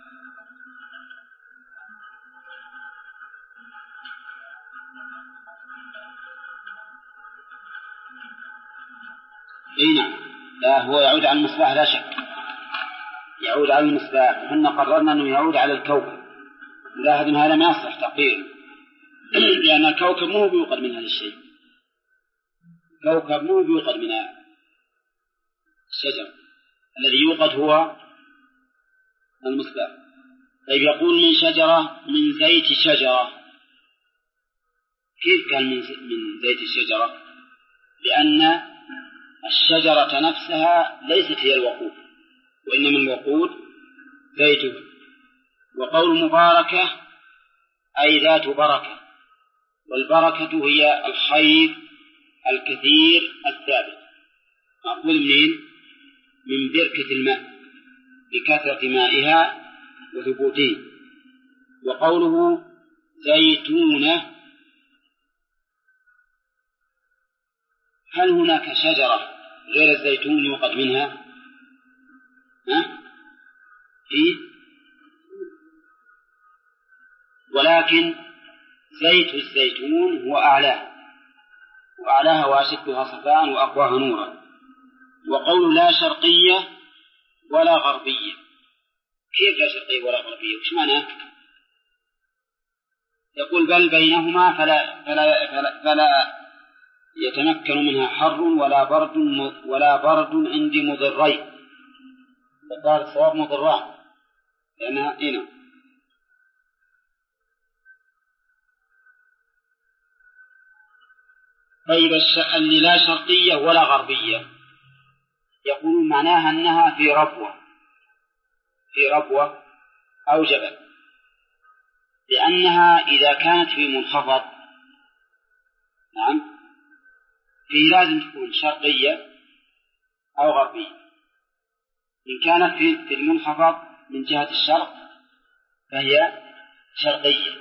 نعم لا هو يعود على المصباح لا شك يعود على المصباح. احنا قررنا أنه يعود على الكوكب. ملاحظ أن هذا ما يصح تقدير لأن الكوكب مو بيوقد من هذا الشيء. الكوكب مو بيوقد من الشجر الذي يوقد هو المصباح. طيب يقول من شجرة من زيت شجرة. كيف كان من زيت الشجرة؟ لأن الشجرة نفسها ليست هي الوقود وإنما الوقود زيتها. وقول مباركة أي ذات بركة، والبركة هي الخير الكثير الثابت. أقول من بركة الماء بكثرة مائها وثبوته. وقوله زيتونة هل هناك شجرة غير الزيتون يوقد منها؟ ولكن زيت الزيتون هو أعلاها وأشدها صفاء وأقواها نورا. وقول لا شرقية ولا غربية. كيف لا شرقية ولا غربية؟ وش معناه؟ يقول بل بينهما فلا يتمكن منها حر ولا برد عندي مضرين. فقال الصواب مضران لأنها هنا. طيب اللي لا شرقية ولا غربية يقول معناها أنها في ربوة أو جبل، لأنها إذا كانت في منخفض نعم في لازم تكون شرقية أو غربية. إن كانت في المنخفض من جهة الشرق فهي شرقية.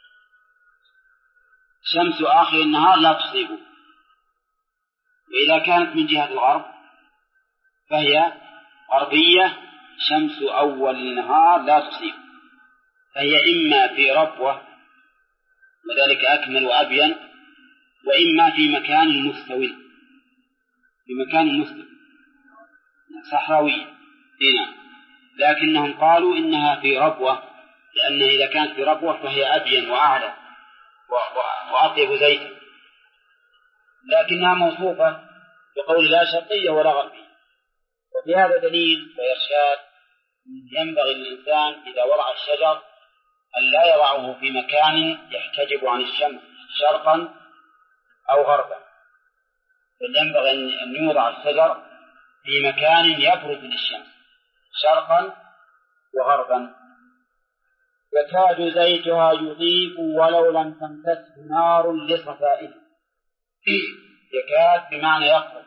شمس آخر النهار لا تصيبه. وإذا كانت من جهة الغرب فهي غربية شمس أول النهار لا تصيب. فهي إما في ربوة وذلك أكمل وأبين، وإما في مكان مستوي صحراوي هنا، لكنهم قالوا إنها في ربوة، لأن إذا كانت في ربوة فهي أبين وأعلى وأطيب زيتا، لكنها موصوفة بقول لا شرطية ولا غربية. وفي هذا دليل وإرشاد ينبغي للإنسان إذا وضع الشجر أن لا يضعه في مكان يحتجب عن الشمس شرقا أو غربا، بل ينبغي أن يوضع الشجر في مكان يبرد للشمس شرقا وغربا. يكاد زيتها يضيء ولو لم تمسسه نار لصفائه. يكاد بمعنى يقرب.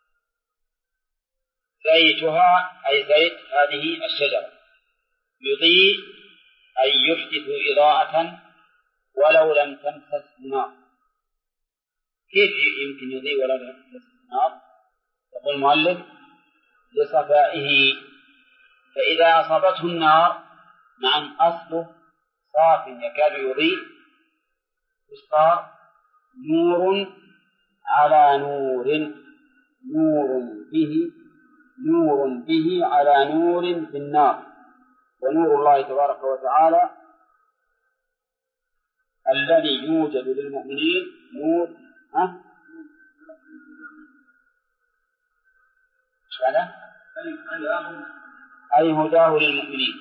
زيتها أي زيت هذه الشجرة، يضيء أي يحدث إضاءة ولو لم تمسسه نار. كيف يمكن يضيء ولو لم تمسسه نار؟ يقول المؤلف لصفائه، فإذا أصابته النار مع أصله صاف يكاد يضيء صار نور على نور، نور به على نور في النار. ونور الله تبارك وتعالى الذي يوجد للمؤمنين نور أي هداه للمؤمنين.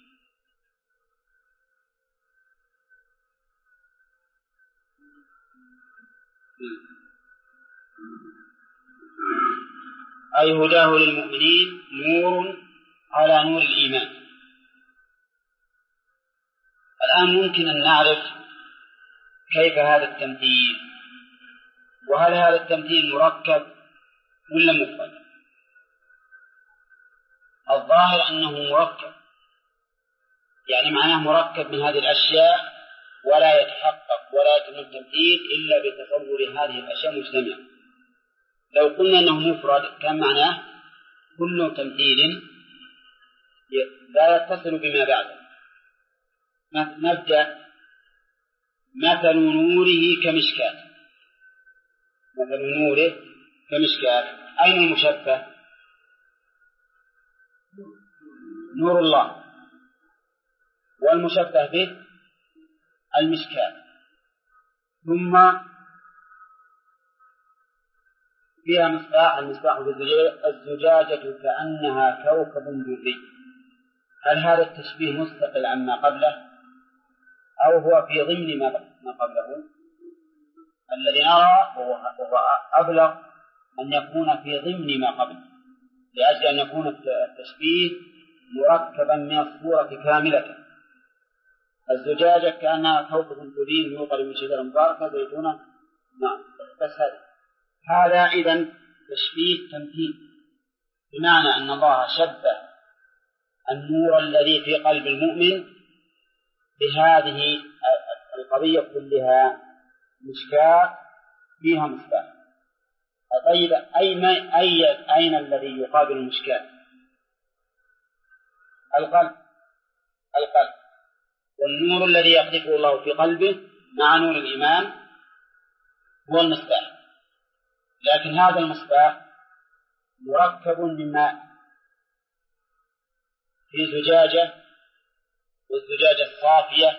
أي هداه للمؤمنين نور على نور الإيمان. الآن ممكن أن نعرف كيف هذا التمثيل، وهل هذا التمثيل مركب ولا مفرد؟ الظاهر أنه مركب، يعني معناه مركب من هذه الأشياء، ولا يتحقق ولا يتم التمثيل إلا بتصور هذه الأشياء مجتمعة. لو قلنا أنه مفرد كان معناه كل تمثيل لا يتصل بما بعده. نبدأ مثل نوره كمشكاة. مثل نوره كمشكاة، أين المشبه؟ نور الله، والمشبه به المشكاة. ثم فيها مصباح، المصباح الزجاجة كأنها كوكب دري. هل هذا التشبيه مستقل عما قبله أو هو في ضمن ما قبله؟ الذي نرى وهو أبلغ أن يكون في ضمن ما قبله، لأجل أن يكون التشبيه مركبا من الصورة كاملة. الزجاجة كأنها كوكب دري يوقد من شجرة مباركة زيتونة. نعم، بس هذا إذن تشبيه تمثيل، بمعنى أن الله شبه النور الذي في قلب المؤمن بهذه القضية كلها، مشكاة فيها مصباح. طيب أين الذي يقابل المشكاة؟ القلب. والنور الذي يقذفه الله في قلبه مع نور الإيمان هو المصباح. لكن هذا المصباح مركب من ماء في زجاجة، والزجاجة الصافية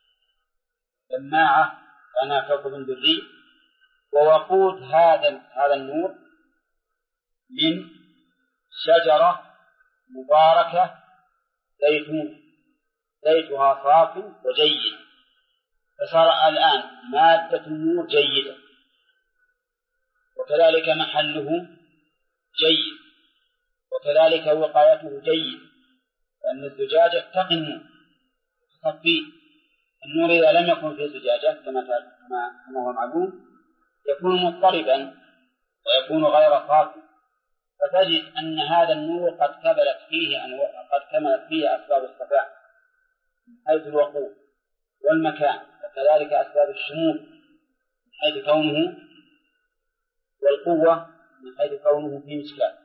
لماعة كأنها كوكب دري. ووقود هذا النور من شجرة مباركة زيتون، زيتها صاف وجيد، فصار الآن مادة النور جيدة، وكذلك محله جيد، وكذلك وقايته جيد، لأن الزجاجة تقي النور تصفيه. النور إذا لم يكن في زجاجة كما هو معلوم يكون مضطربا ويكون غير صافي، فتجد أن هذا النور قد كملت فيه أسباب الصفاء من حيث الوقوع والمكان، وكذلك أسباب الشمول من حيث كونه، والقوة من حيث كونه في مشكاة.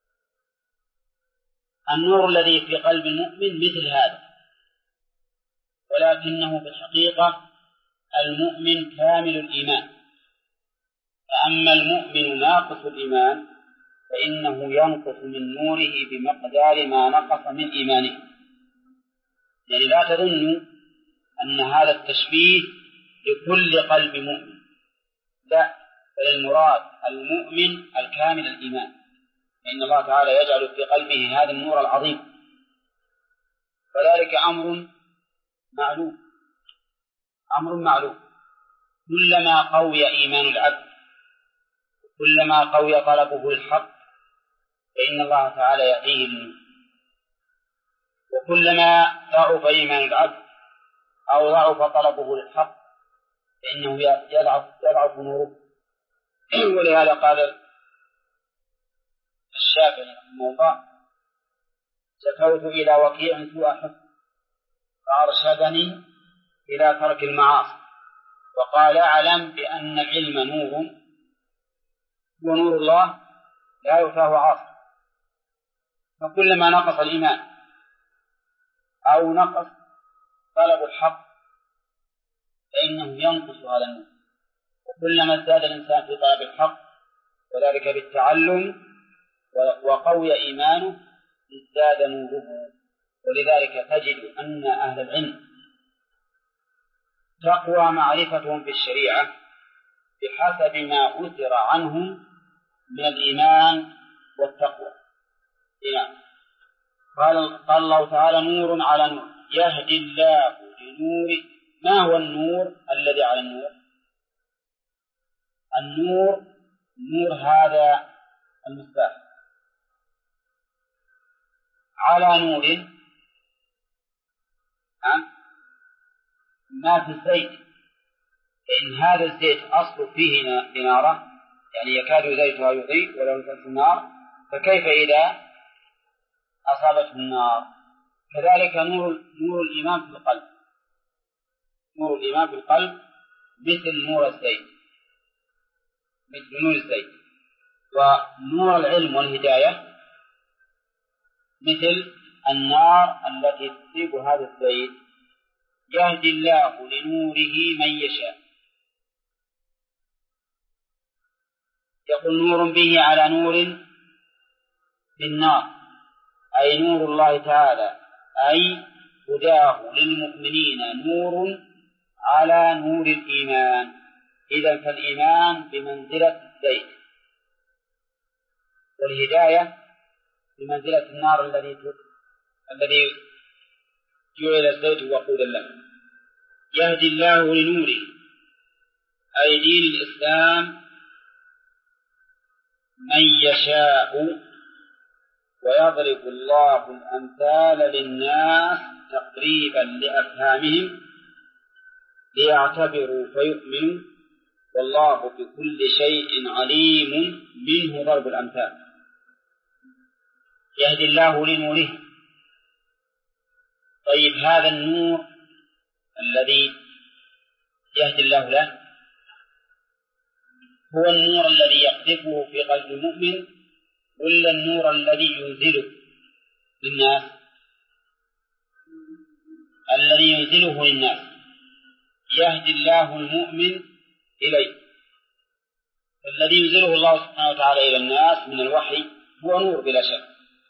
النور الذي في قلب المؤمن مثل هذا، ولكنه في الحقيقة المؤمن كامل الإيمان. فأما المؤمن ناقص الإيمان فإنه ينقص من نوره بمقدار ما نقص من إيمانه. يعني لا تظنوا أن هذا التشبيه لكل قلب مؤمن، لا، بل المراد المؤمن الكامل الإيمان، فإن الله تعالى يجعل في قلبه هذا النور العظيم، فذلك أمر معلوم. كلما قوي إيمان العبد كلما قوي طلبه الحق فإن الله تعالى يأتيه النور، وكلما ضعف إيمان العبد أو ضعف طلبه للحق فإنه يضعف نوره. ولهذا قال الشافعي رحمه الله: شكوت إلى وكيع سوء حفظ فأرشدني إلى ترك المعاصي، وقال: أعلم بأن العلم نور، ونور الله لا يؤتاه عاصي. فكلما نقص الإيمان أو نقص طلب الحق فإنه ينقص هذا النور، وكلما ازداد الإنسان في طلب الحق وذلك بالتعلم وقوي إيمانه ازداد نوره. ولذلك تجد أن أهل العلم تقوى معرفتهم بالشريعة بحسب ما أثر عنهم من الإيمان والتقوى. قال الله تعالى: نور على نور يهدي الله لنوره. ما هو النور الذي على النور؟ النور هذا المصباح على نور ما في الزيت، فإن هذا الزيت أصل فيه نارة، يعني يكاد زيتها يضيء ولو لم النار، فكيف إذا أصابته النار؟ كذلك نور الإيمان في القلب، نور الإيمان في القلب مثل نور الزيت، مثل نور الزيت. ونور العلم والهداية مثل النار التي تصيب هذا الزيت. يهدي الله لنوره من يشاء. يقول: نور به على نور بالنار، أي نور الله تعالى، أي هداه للمؤمنين نور على نور الإيمان. إذا فالإيمان بمنزلة الزيت، والهداية بمنزلة النار الذي جعل الزيت وقودا له. يهدي الله لنوره أي دين الإسلام من يشاء، ويضرب الله الأمثال للناس تقريبا لأفهامهم ليعتبروا فيؤمنوا، والله بكل شيء عليم، منه ضرب الأمثال. يهدي الله لنوره. طيب، هذا النور الذي يهدي الله له هو النور الذي يقذفه في قلب المؤمن ولا النور الذي ينزله للناس؟ الذي ينزله للناس. يهدي الله المؤمن إليه، الذي ينزله الله سبحانه وتعالى إلى الناس من الوحي هو نور بلا شك،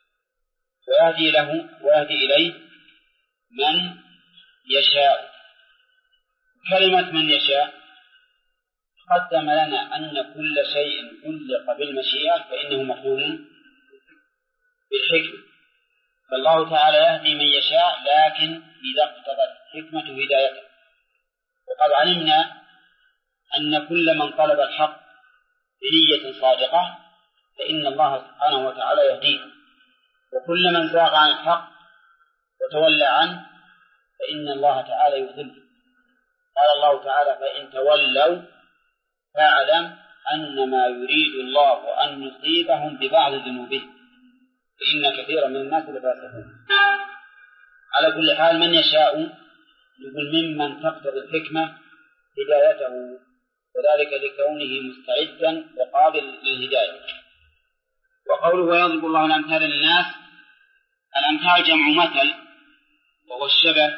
ويهدي إليه من يشاء. كلمة من يشاء قدم لنا أن كل شيء علق بالمشيئة فإنه مفهوم بالحكمة، فالله تعالى يهدي من يشاء، لكن إذا اقتضت حكمة هدايته. وقد علمنا أن كل من طلب الحق بنية صادقة فإن الله سبحانه وتعالى يهديه، وكل من زاغ عن الحق وتولى عنه فإن الله تعالى يضله. قال الله تعالى: فإن تولوا فاعلم أنما يريد الله أن يصيبهم ببعض ذنوبهم فإن كثيرا من الناس لفاسقون. على كل حال من يشاء يقول ممن تقتضي الحكمة هدايته، وذلك لكونه مستعدا وقابل للهداية. وقوله: ويضرب الله الأمثال للناس، الأمثال جمع مثل وهو الشبه،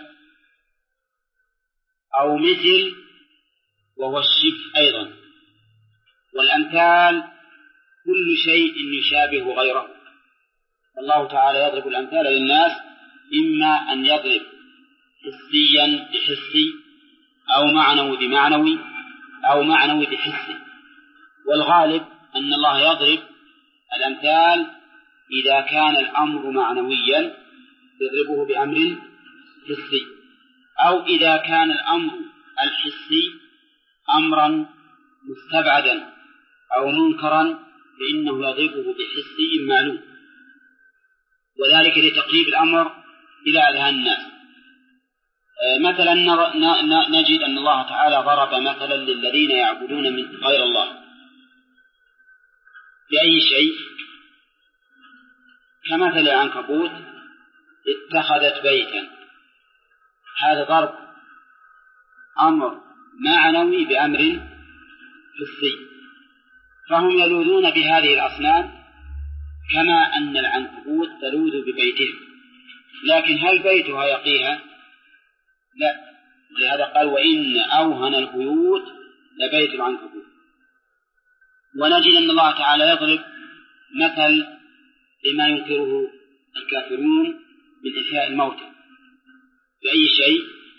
أو مثل وهو الشبه أيضا. والأمثال كل شيء يشابه غيره. الله تعالى يضرب الأمثال للناس، إما أن يضرب حسيا بحسي، أو معنوي بمعنوي، أو معنوي بحسي. والغالب أن الله يضرب الأمثال إذا كان الأمر معنويا يضربه بأمر حسي، أو إذا كان الأمر الحسي أمرا مستبعدا أو منكرا فإنه يضربه بحسي معلوم، وذلك لتقريب الأمر إلى أذهان الناس. مثلا نجد أن الله تعالى ضرب مثلا للذين يعبدون من غير الله بأي شيء؟ كمثل العنكبوت اتخذت بيتا. هذا ضرب أمر معنوي بأمر حسي، فهم يلوذون بهذه الأصنام كما أن العنكبوت تلوذ ببيتها، لكن هل بيتها يقيها؟ لا. ولهذا قال وإن أوهن البيوت لبيت العنكبوت. ونجد أن الله تعالى يضرب مثل لما ينكره الكافرون من إحياء الموتى. بأي شيء؟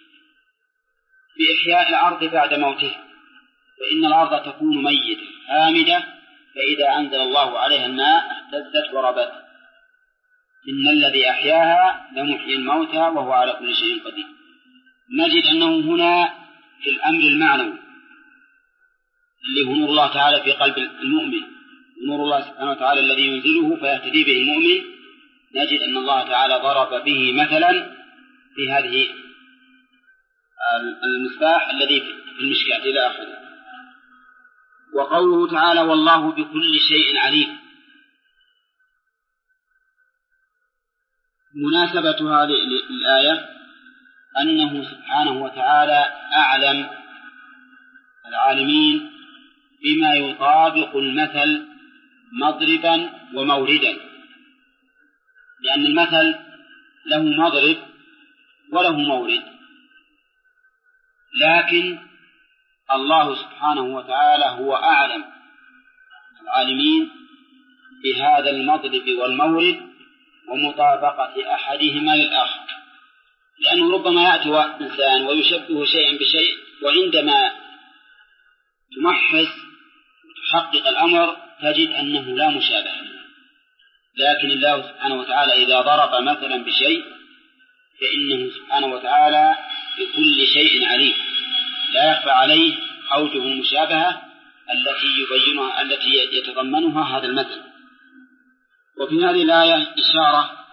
بإحياء الأرض بعد موتها، فإن الأرض تكون ميتة هامدة، فإذا أنزل الله عليها الماء اهتزت وربت. إن الذي أحياها لمحيي الموتى وهو على كل شيء قدير. نجد أنه هنا في الأمر المعنوي اللي هو نور الله تعالى في قلب المؤمن، ونور الله سبحانه وتعالى الذي ينزله فيهتدي به المؤمن، نجد أن الله تعالى ضرب به مثلا في هذه المصباح الذي في المشكاة إلى آخره. وقوله تعالى والله بكل شيء عليم، مناسبة هذه الآية أنه سبحانه وتعالى أعلم العالمين بما يطابق المثل مضربا وموردا، لأن المثل له مضرب وله مورد، لكن الله سبحانه وتعالى هو أعلم العالمين بهذا المضرب والمورد ومطابقة أحدهما للآخر، لأنه ربما يأتي إنسان ويشبه شيئا بشيء، وعندما تمحص وتحقق الأمر تجد أنه لا مشابه، لكن الله سبحانه وتعالى إذا ضرب مثلا بشيء فإنه سبحانه وتعالى بكل شيء عليم، لا يخفى عليه أوجه المشابهة التي يتضمنها هذا المثل. وفي هذه الآية إشارة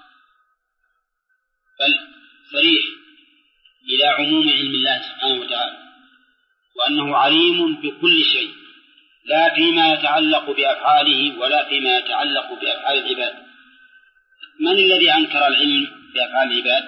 بل صريح إلى عموم علم الله سبحانه وتعالى، وأنه عليم بكل شيء، لا فيما يتعلق بأفعاله ولا فيما يتعلق بأفعال العباد. من الذي أنكر العلم بأفعال العباد؟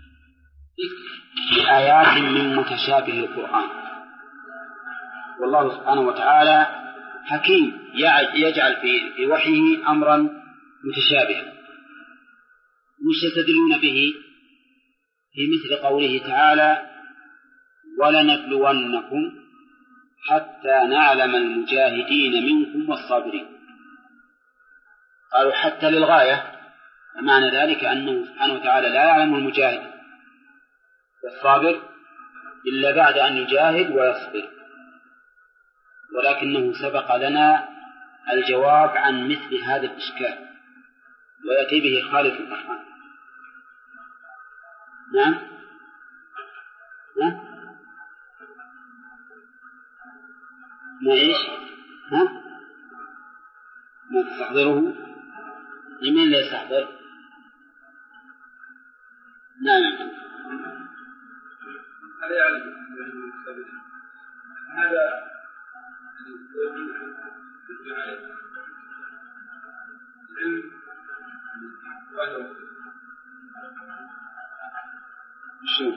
بآيات من متشابه القرآن. والله سبحانه وتعالى حكيم يجعل في وحيه أمرا متشابها. يستدلون به في مثل قوله تعالى ولنبلونكم حتى نعلم المجاهدين منكم والصابرين. قالوا حتى للغاية، ومعنى ذلك أنه سبحانه وتعالى لا يعلم المجاهد والصابر إلا بعد أن يجاهد ويصبر، ولكنه سبق لنا الجواب عن مثل هذا الإشكال ويأتي به خالف الأرحام. نعم ما إيش ما تستحضره لمن لا يستحضر. نعم هذا شو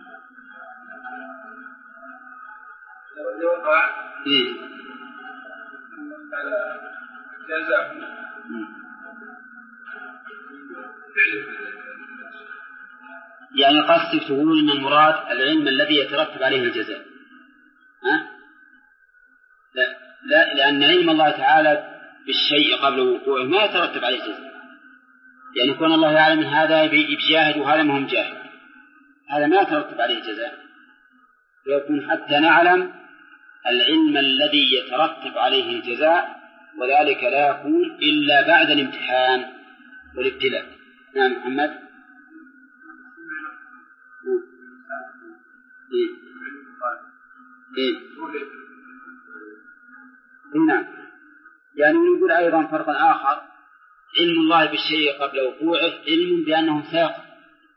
يعني قصدك تقول أن المراد العلم الذي يترتب عليه الجزاء؟ لا، لأن علم الله تعالى بالشيء قبل وقوعه ما يترتب عليه جزاء، يعني كون الله يعلم من هذا بجاهد وهذا مهم جاهد، هذا ما يترتب عليه جزاء، ويكون حتى نعلم العلم الذي يترتب عليه الجزاء، وذلك لا يكون إلا بعد الامتحان والابتلاء. نعم محمد. نعم، يعني نقول أيضا فرقا آخر، علم الله بالشيء قبل وقوعه علم بأنه سيقع،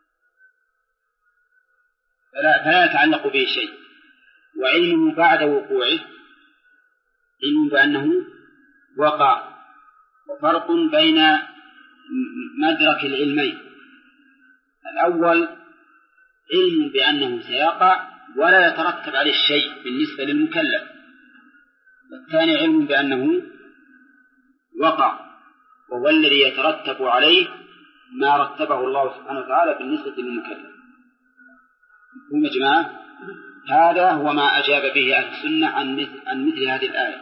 فلا يتعلق به شيء، وعلمه بعد وقوعه علم بأنه وقع، وفرق بين مدرك العلمين، الأول علم بأنه سيقع ولا يترتب عليه الشيء بالنسبة للمكلف، والثاني علم بأنه وقع وهو الذي يترتب عليه ما رتبه الله سبحانه وتعالى بالنسبة للمكلف. هم يا جماعة هذا هو ما أجاب به أهل السنة عن مثل هذه الآية.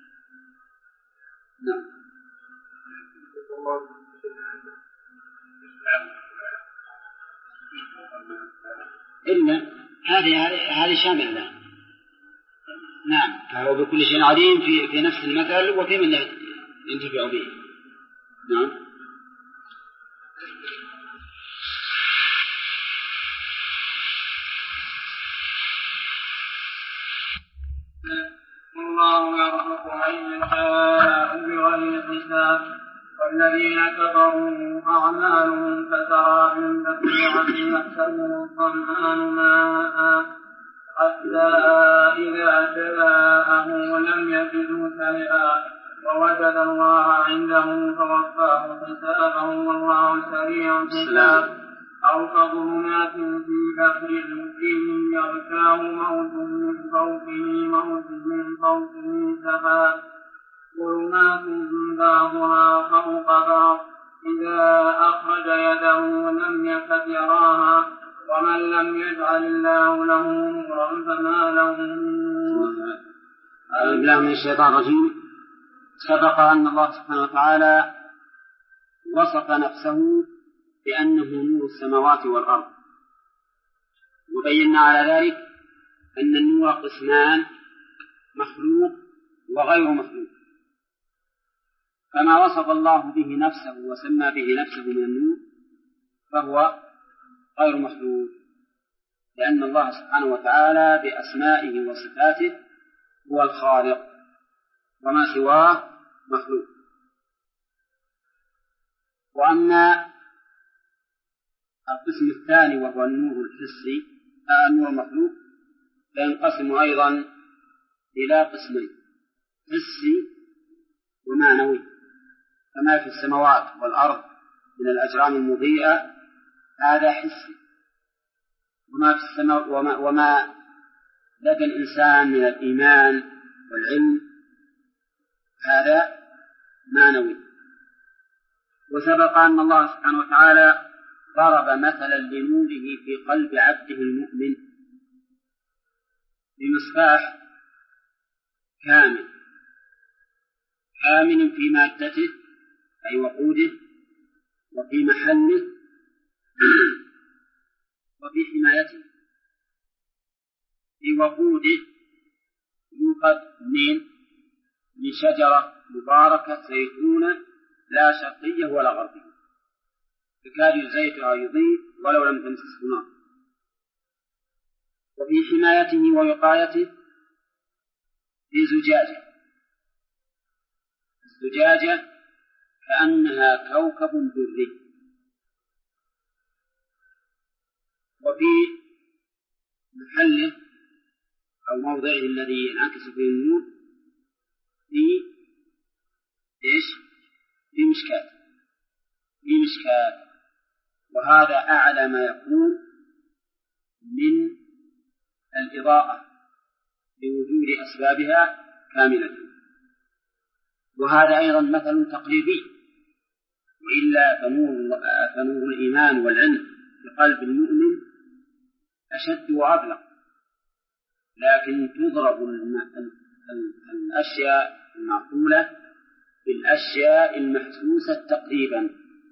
نعم. إلا هذه شامل له. نعم، فهو بكل شيء عليم في نفس المثل وفي من ينتفع به. نعم. الله يرزق من يشاء بغير حساب، والذين كفروا أعمالهم كسراب بقيعة يحسبه الظمآن ماء حتى إذا جاءه لم يجده شيئا ووجد الله عنده فوفاه حسابه والله سريع الحساب. أو كظلمات في بحر المسلم يغشاه موج من فوقه موج من فوقه سحاب ظلمات بعضها فوق بعض إذا أخرج يده لم يكد يراها ومن لم يجعل الله له نورا فما له من نور. أعوذ بالله من الشيطان الرجيم. سبق أن الله سبحانه وتعالى وصف نفسه بأنه نور السماوات والأرض، وبينا على ذلك أن النور قسمان، مخلوق وغير مخلوق. فما وصف الله به نفسه وسمى به نفسه من النور فهو غير مخلوق، لأن الله سبحانه وتعالى بأسمائه وصفاته هو الخالق، وما سواه مخلوق. وأما القسم الثاني وهو النور الحسي، النور المخلوق، فينقسم أيضا إلى قسمين، حسي ومعنوي. فما في السماوات والأرض من الأجرام المضيئة هذا حسي، وما لدى الإنسان من الإيمان والعلم هذا معنوي. وسبق أن الله سبحانه وتعالى ضرب مثلا لنوره في قلب عبده المؤمن بمصباح كامل في مادته أي وقوده وفي محله وفي حمايته. في وقوده يوقد من شجرة مباركة زيتونة لا شرقية ولا غربية، يكاد زيتها يضيء ولو لم تمسسه نار. وفي حمايته ووقايته في الزجاجة كأنها كوكب دري. وفي محله أو موضعه الذي ينعكس فيه النور في مشكاة، وهذا أعلى ما يكون من الإضاءة بوجود أسبابها كاملة. وهذا أيضا مثل تقريبي، وإلا فنور الإيمان والعلم في قلب المؤمن أشد وأبلغ، لكن تضرب الأشياء المعقولة بالأشياء المحسوسة تقريبا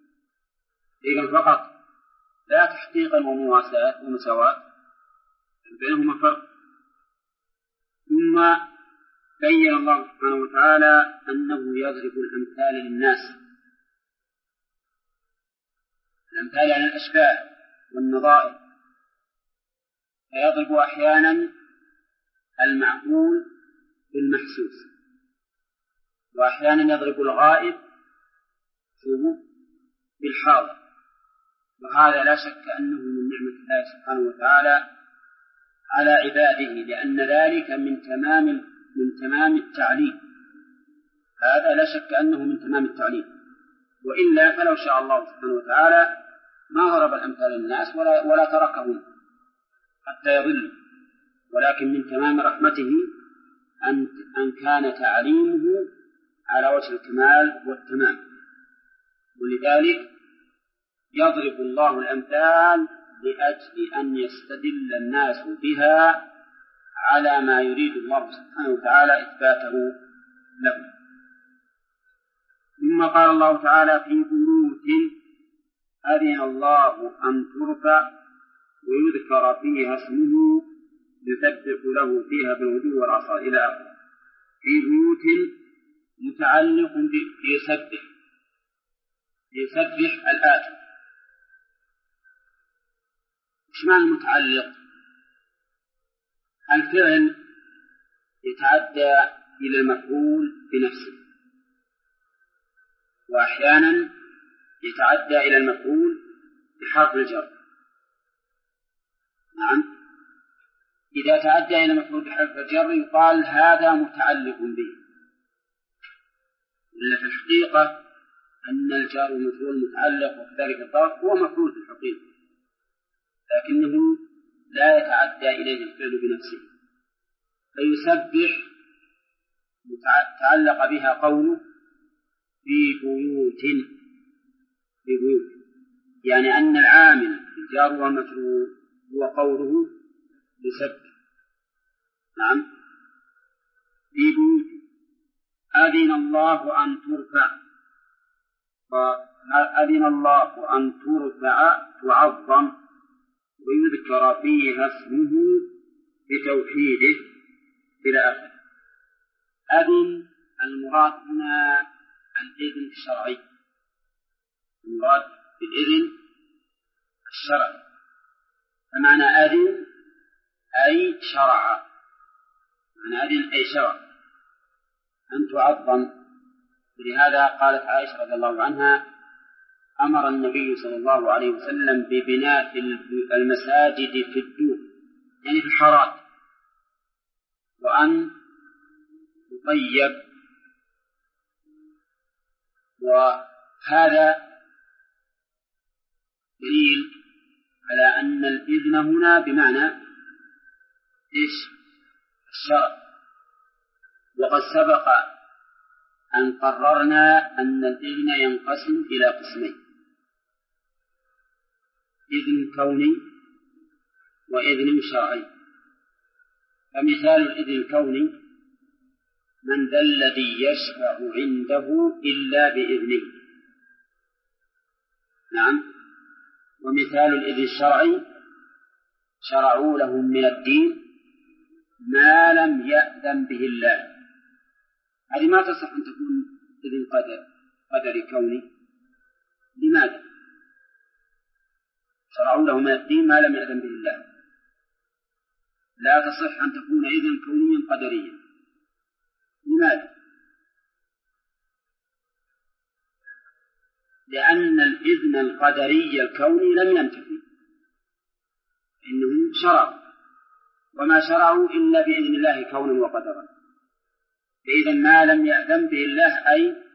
فقط، لا تحقيقا ومواساة ومساواة، بينهما فرق. ثم بين الله سبحانه وتعالى أنه يضرب الأمثال للناس، الأمثال على الأشباه والنظائر، فيضرب أحيانا المعقول بالمحسوس، وأحيانا يضرب الغائب بالحاضر، وهذا لا شك أنه من نعمة الله سبحانه وتعالى على عباده، لأن ذلك من تمام التعليم، هذا لا شك أنه من تمام التعليم، وإلا فلو شاء الله سبحانه وتعالى ما ضرب الأمثال للناس ولا تركهم حتى يضلوا، ولكن من تمام رحمته أن كان تعليمه على وجه الكمال والتمام، ولذلك يضرب الله الأمثال لأجل أن يستدل الناس بها على ما يريد الله سبحانه وتعالى إثباته له. ثم قال الله تعالى في بيوت أذن الله أن ترفع ويذكر فيها اسمه يسبح له فيها بالغدو والآصال إلى آخره. في بيوت متعلق يسبح الآتي. إيش معنى المتعلق؟ الفعل يتعدى إلى المفعول بنفسه، وأحيانا يتعدى إلى المفعول بحرف الجر. نعم، إذا تعدى إلى المفعول بحرف الجر يقال هذا متعلق به، إلا في الحقيقة أن الجار والمفعول متعلق، وكذلك الظرف هو مفعول في الحقيقة، لكنه لا يتعدى إليه الفعل بنفسه. فيسبح تعلق بها قوله في بيوت، يعني أن العامل في الجار والمجرور هو قوله يسبح. نعم، في بيوت أذن الله أن ترفع، وأذن الله أن ترفع تعظم ويذكر فيها اسمه بتوحيده إلى آخره. أذن المراد هنا الإذن الشرعي، المراد بالإذن الشرعي، فمعنى أذن أي شرع، معنى أذن أي شرع أن تعظم. ولهذا قالت عائشة رضي الله عنها أمر النبي صلى الله عليه وسلم ببناء المساجد في الدور، يعني في الحارات، وأن يطيب، وهذا دليل على أن الإذن هنا بمعنى إيش؟ الشرع. وقد سبق أن قررنا أن الإذن ينقسم إلى قسمين: إذن كوني وإذن شرعي. فمثال الإذن الكوني: من ذا الذي يشفع عنده إلا بإذنه. نعم. ومثال الإذن الشرعي: شرعوا لهم من الدين ما لم يأذن به الله. هذه ما تصح أن تكون إذن قدري كوني. لماذا؟ شرعوا لهم من الدين ما لم يأذن به الله، لا تصح أن تكون إذن كونيا قدريا. لماذا؟ لأن الإذن القدري الكوني لم ينتفي، إنهم شرعوا، وما شرعوا إلا بإذن الله كونا وقدرا. فإذا ما لم يأذن به الله أي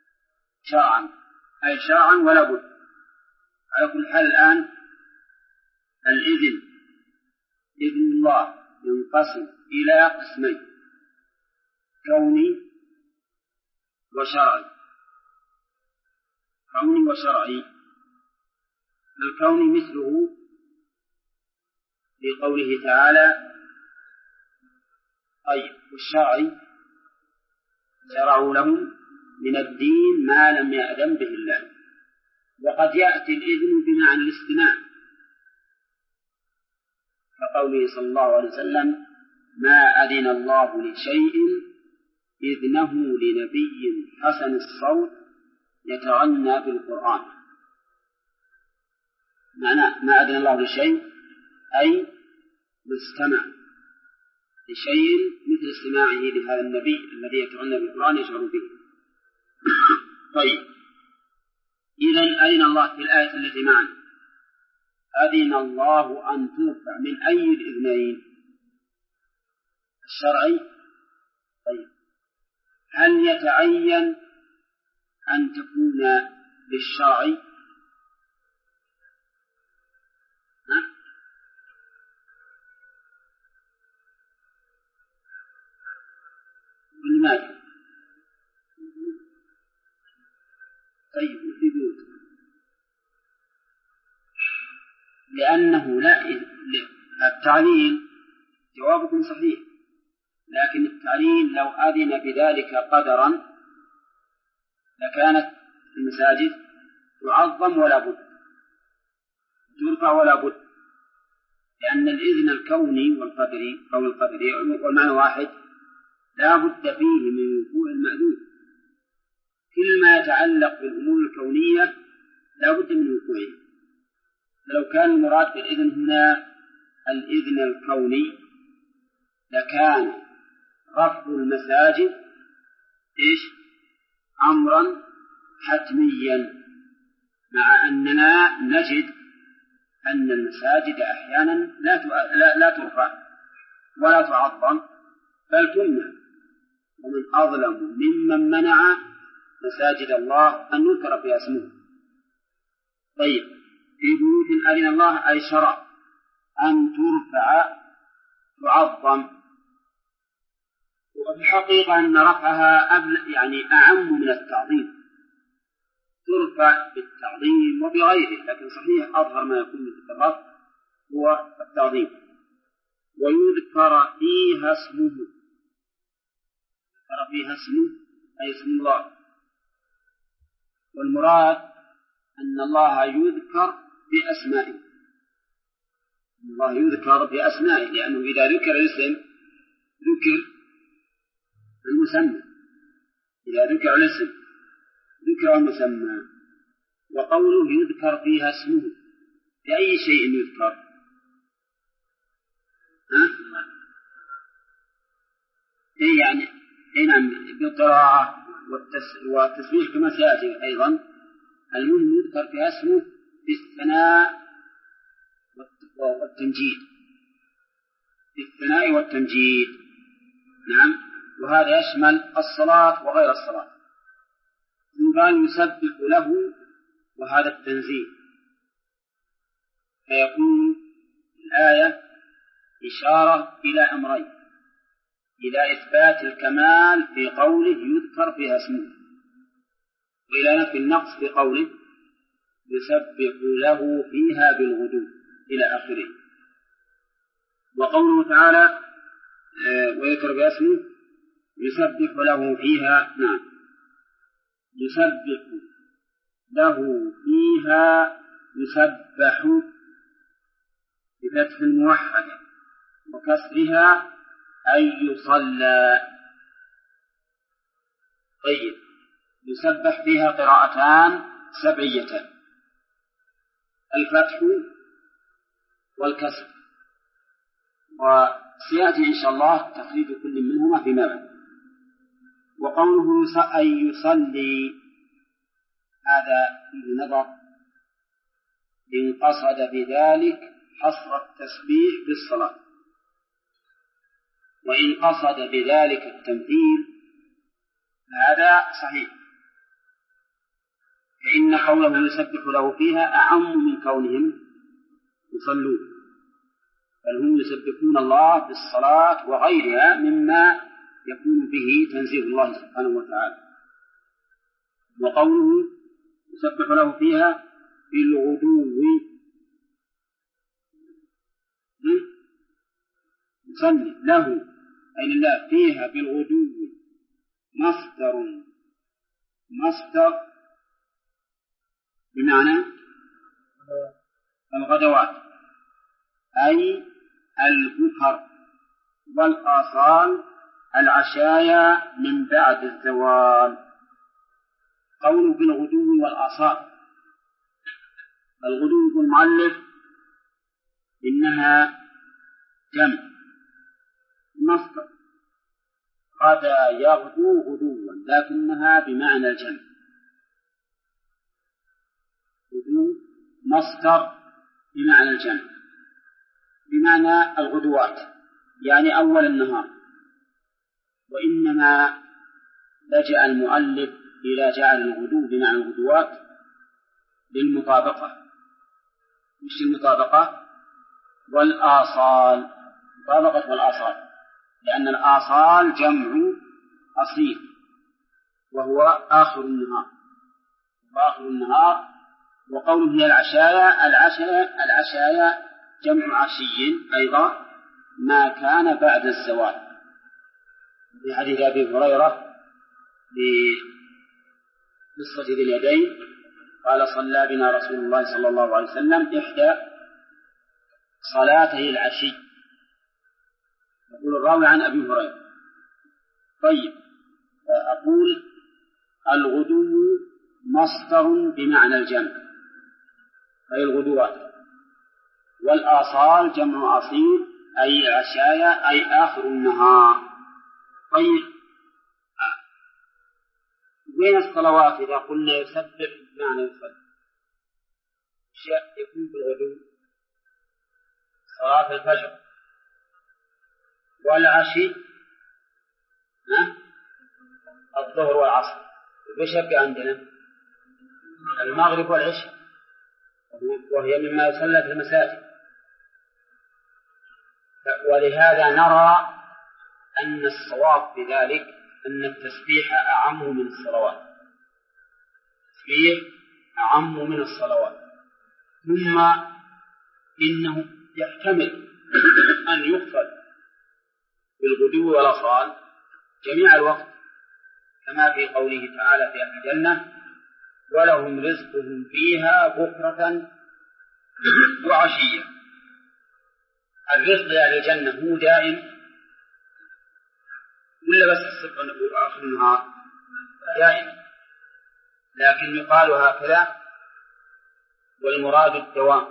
شرعا ولا بد. على كل حال الآن الإذن إذن الله ينقسم إلى قسمين: كوني وشرعي. كوني وشرعي. الكوني مثله في قوله تعالى: طيب. والشرعي: شرعوا لهم من الدين ما لم يأذن به الله. وقد يأتي الإذن بمعنى الاستماع، كقوله صلى الله عليه وسلم: ما أذن الله لشيء إذنه لنبي حسن الصوت يتغنى بالقرآن. معنى ما أذن الله لشيء أي مستمع لشيء مثل استماعه لهذا النبي الذي يتغنى بالقرآن يشعر به. طيب، إذن أذن الله في الآية التي معنا، أذن الله أن ترفع من أي الإذنين؟ الشرعي. طيب، هل يتعين أن تكون بالشرع؟ ولماذا؟ طيب، لأنه التعليل جوابكم صحيح، لكن التعليل لو أذن بذلك قدرا لكانت المساجد تعظم ولا بد، ترفع ولا بد، لأن الإذن الكوني والقدري أو القدري والمعنى واحد لا بد فيه من وقوع المأذون. كل ما يتعلق بالأمور الكونية لا بد من وقوعه. فلو كان المراد بالإذن هنا الإذن الكوني لكان رفع المساجد أمرا حتميا، مع أننا نجد أن المساجد أحيانا لا ترفع ولا تعظم بل تمنع، ومن أظلم ممن منع مساجد الله أن يذكر فيها اسمه. طيب، في بيوت أذن الله أي شرع أن ترفع تعظم، وفي الحقيقة أن رفعها أعم من التعظيم، ترفع بالتعظيم وبغيره، لكن صحيح أظهر ما يكون من الرفع هو التعظيم. ويذكر فيها اسمه، يذكر فيها اسمه أي اسم الله، والمراد أن الله يذكر بأسمائه، الله يذكر بأسمائه، لأنه إذا ذكر الاسم ذكر المسمى، إذا ذكر الاسم ذكر المسمى. وقوله يذكر فيها اسمه، بأي شيء يذكر؟ نعم، بالقراءة والتسبيح كما سيأتي أيضا. المهم يذكر فيها اسمه بالثناء والتمجيد، بالثناء والتمجيد. نعم، وهذا يشمل الصلاة وغير الصلاة. قال يسبح له، وهذا التنزيه، فيكون الآية إشارة إلى أمرين: إلى إثبات الكمال في قوله يذكر فيها اسمه، وإلى نفي النقص في قوله يسبح له فيها بالغدو إلى آخره. وقوله تعالى ويذكر باسمه يسبح له فيها، نعم، يسبح له فيها، يسبح بفتح الموحدة وكسرها أي يصلى. طيب، يسبح فيها قراءتان سبعيتان: الفتح والكسر، وسيأتي إن شاء الله تخريج كل منهما فيما بعد. وقوله أي يصلي، هذا فيه نظر، إن قصد بذلك حصر التسبيح بالصلاة، وإن قصد بذلك التمثيل هذا صحيح، فإن قوله يسبح له فيها أعم من كونهم يصلون، بل هم يسبحون الله بالصلاة وغيرها مما يكون به تنزيه الله سبحانه وتعالى. وقوله يسبح له فيها بالغدو، يصلي له أي لله فيها بالغدو مصدر مصدر بمعنى الغدوات، أي البكر، والآصال العشايا من بعد الزوال. قوله بالغدو والآصال، الغدو يقول المؤلف إنها جمع مصدر غدا يغدو غدوا، لكنها بمعنى الجمع. غدو مصدر بمعنى الجمع، بمعنى الغدوات يعني أول النهار. وإنما لجأ المؤلف إلى جعل الغدو بمعنى الغدوات للمطابقة. مش المطابقة والآصال، مطابقة والآصال، لأن الآصال جمع أصيل وهو آخر النهار، وآخر النهار. وقوله هي العشايا، العشايا جمع عشي أيضا ما كان بعد الزوال. في حديث أبي هريرة بقصة ذي اليدين قال صلى بنا رسول الله صلى الله عليه وسلم إحدى صلاتي العشي، يقول الراوي عن أبي هريرة. طيب، أقول الغدو مصدر بمعنى الجمع أي الغدوات، والآصال جمع أصيل أي العشايا أي آخر النهار. طيب، بين الصلوات إذا قلنا يسبح بمعنى يصلي، شيء يكون في الغدو صلاة الفجر، والعشي الظهر والعصر. وش يبقى عندنا؟ المغرب والعشاء، وهي مما يصلى في المساجد. ولهذا نرى أن الصواب في ذلك أن التسبيح أعم من الصلوات، التسبيح أعم من الصلوات. ثم إنه يحتمل أن يغفل بالغدو والآصال جميع الوقت، كما في قوله تعالى في أهل الجنة ولهم رزقهم فيها بكرة وعشية. الرزق لأهل الجنة هو دائم ولا بس الصبح وآخر النهار؟ دائم، لكن يقال هكذا والمراد الدوام.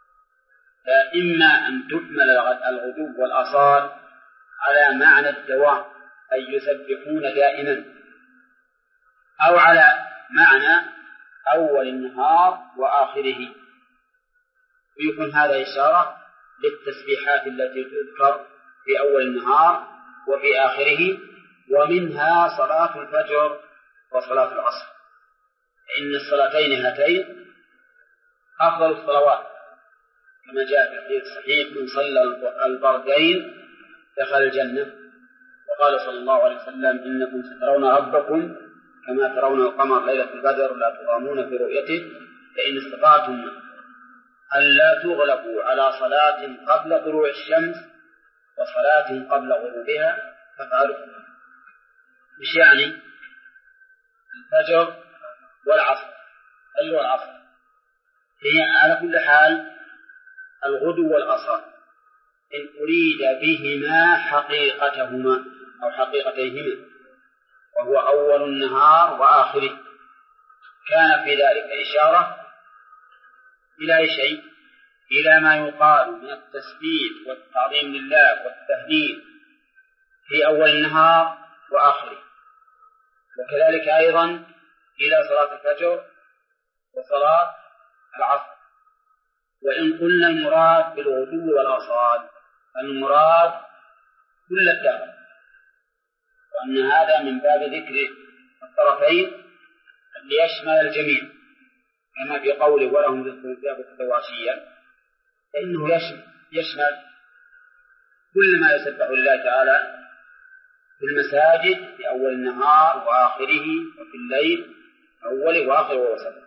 فإما أن تحمل الغدو والآصال على معنى الدوام أي يسبحون دائما، أو على معنى أول النهار وآخره، ويكون هذا إشارة للتسبيحات التي تذكر في أول النهار وفي آخره، ومنها صلاة الفجر وصلاة العصر، فإن الصلاتين هاتين أفضل الصلوات، كما جاء في الحديث الصحيح من صلى البردين دخل الجنة. وقال صلى الله عليه وسلم إنكم سترون ربكم كما ترون القمر ليلة البدر لا تضامون في رؤيته، فإن استطعتم ألا تغلبوا على صلاة قبل طلوع الشمس وصلاة قبل غروبها فافعلوا. مش يعني الفجر والعصر والعصر هي على كل حال الغدو والآصال إن أريد بهما حقيقتهما أو حقيقتيهما، وهو أول النهار وآخره. كان في ذلك إشارة إلى أي شيء؟ إلى ما يقال من التسبيح والتعظيم لله والتهليل في أول النهار وآخره، وكذلك أيضا إلى صلاة الفجر وصلاة العصر. وإن قلنا المراد بالغدو والآصال المراد كل الدهر، وأن هذا من باب ذكر الطرفين ليشمل الجميع، كما في قوله ولهم رزق فيها وعشيا، فإنه يشمل كل ما يسبح لله تعالى في المساجد في أول النهار وآخره، وفي الليل أوله وآخره ووسطه.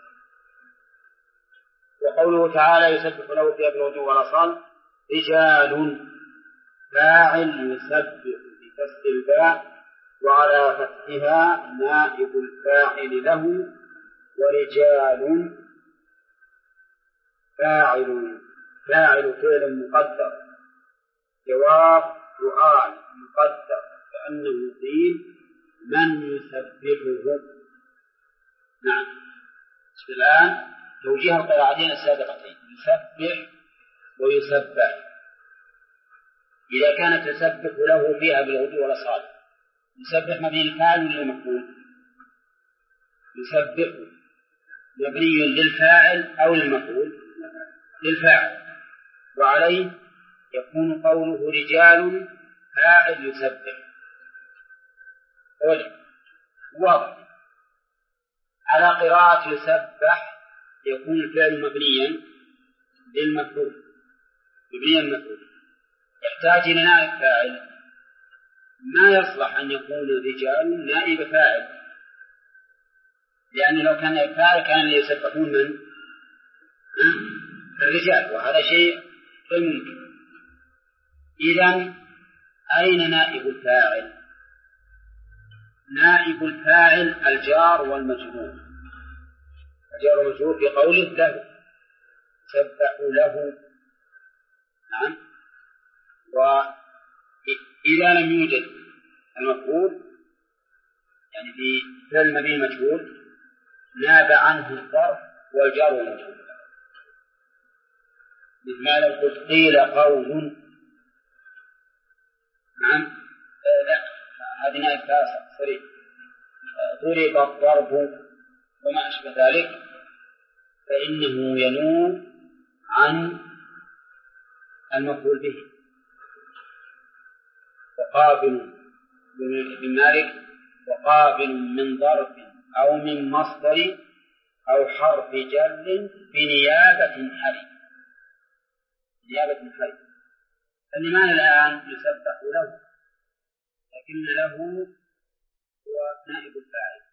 وقوله تعالى يسبح له فيها بالغدو والآصال رجال، فاعل يسبح بكسر الباء وعلى فتحها نائب الفاعل له ورجال فاعل فعل مقدر جواب سؤال مقدر كأنه قيل من يسبحه. نعم. الآن توجيه القراءتين السابقتين يسبح ويسبح. إذا كانت يسبح له فيها بالغدو والآصال يسبح مبني الفاعل ولا المفعول؟ يسبح مبني للفاعل أو المفعول؟ للفاعل، وعليه يكون قوله رجال فاعل يسبح. واضح. على قراءة يسبح يكون الفعل مبنيا للمفعول يحتاج إلى نائب فاعل. ما يصلح أن يكون رجال نائب فاعل، لأن لو كان نائب فاعل كان يسبحون من الرجال، وهذا شيء غير ممكن. إذن أين نائب الفاعل؟ نائب الفاعل الجار والمجرور. الجار والمجرور في قوله له سبح له. نعم. وإذا لم يوجد المفعول يعني في فعل مبني مجهول ناب عنه الظرف والجار والمجرور. مثل ما لو قلت قيل قول. نعم. لا هذه نائب فاعل صريح. ضرب الضرب وما أشبه ذلك فإنه ينوب عن المفعول به. وقابل بن مالك وقابل من ظرف أو من مصدر أو حرف جر بنيابة حرف. فالإيمان الآن يسبح له، لكن له هو نائب الفاعل.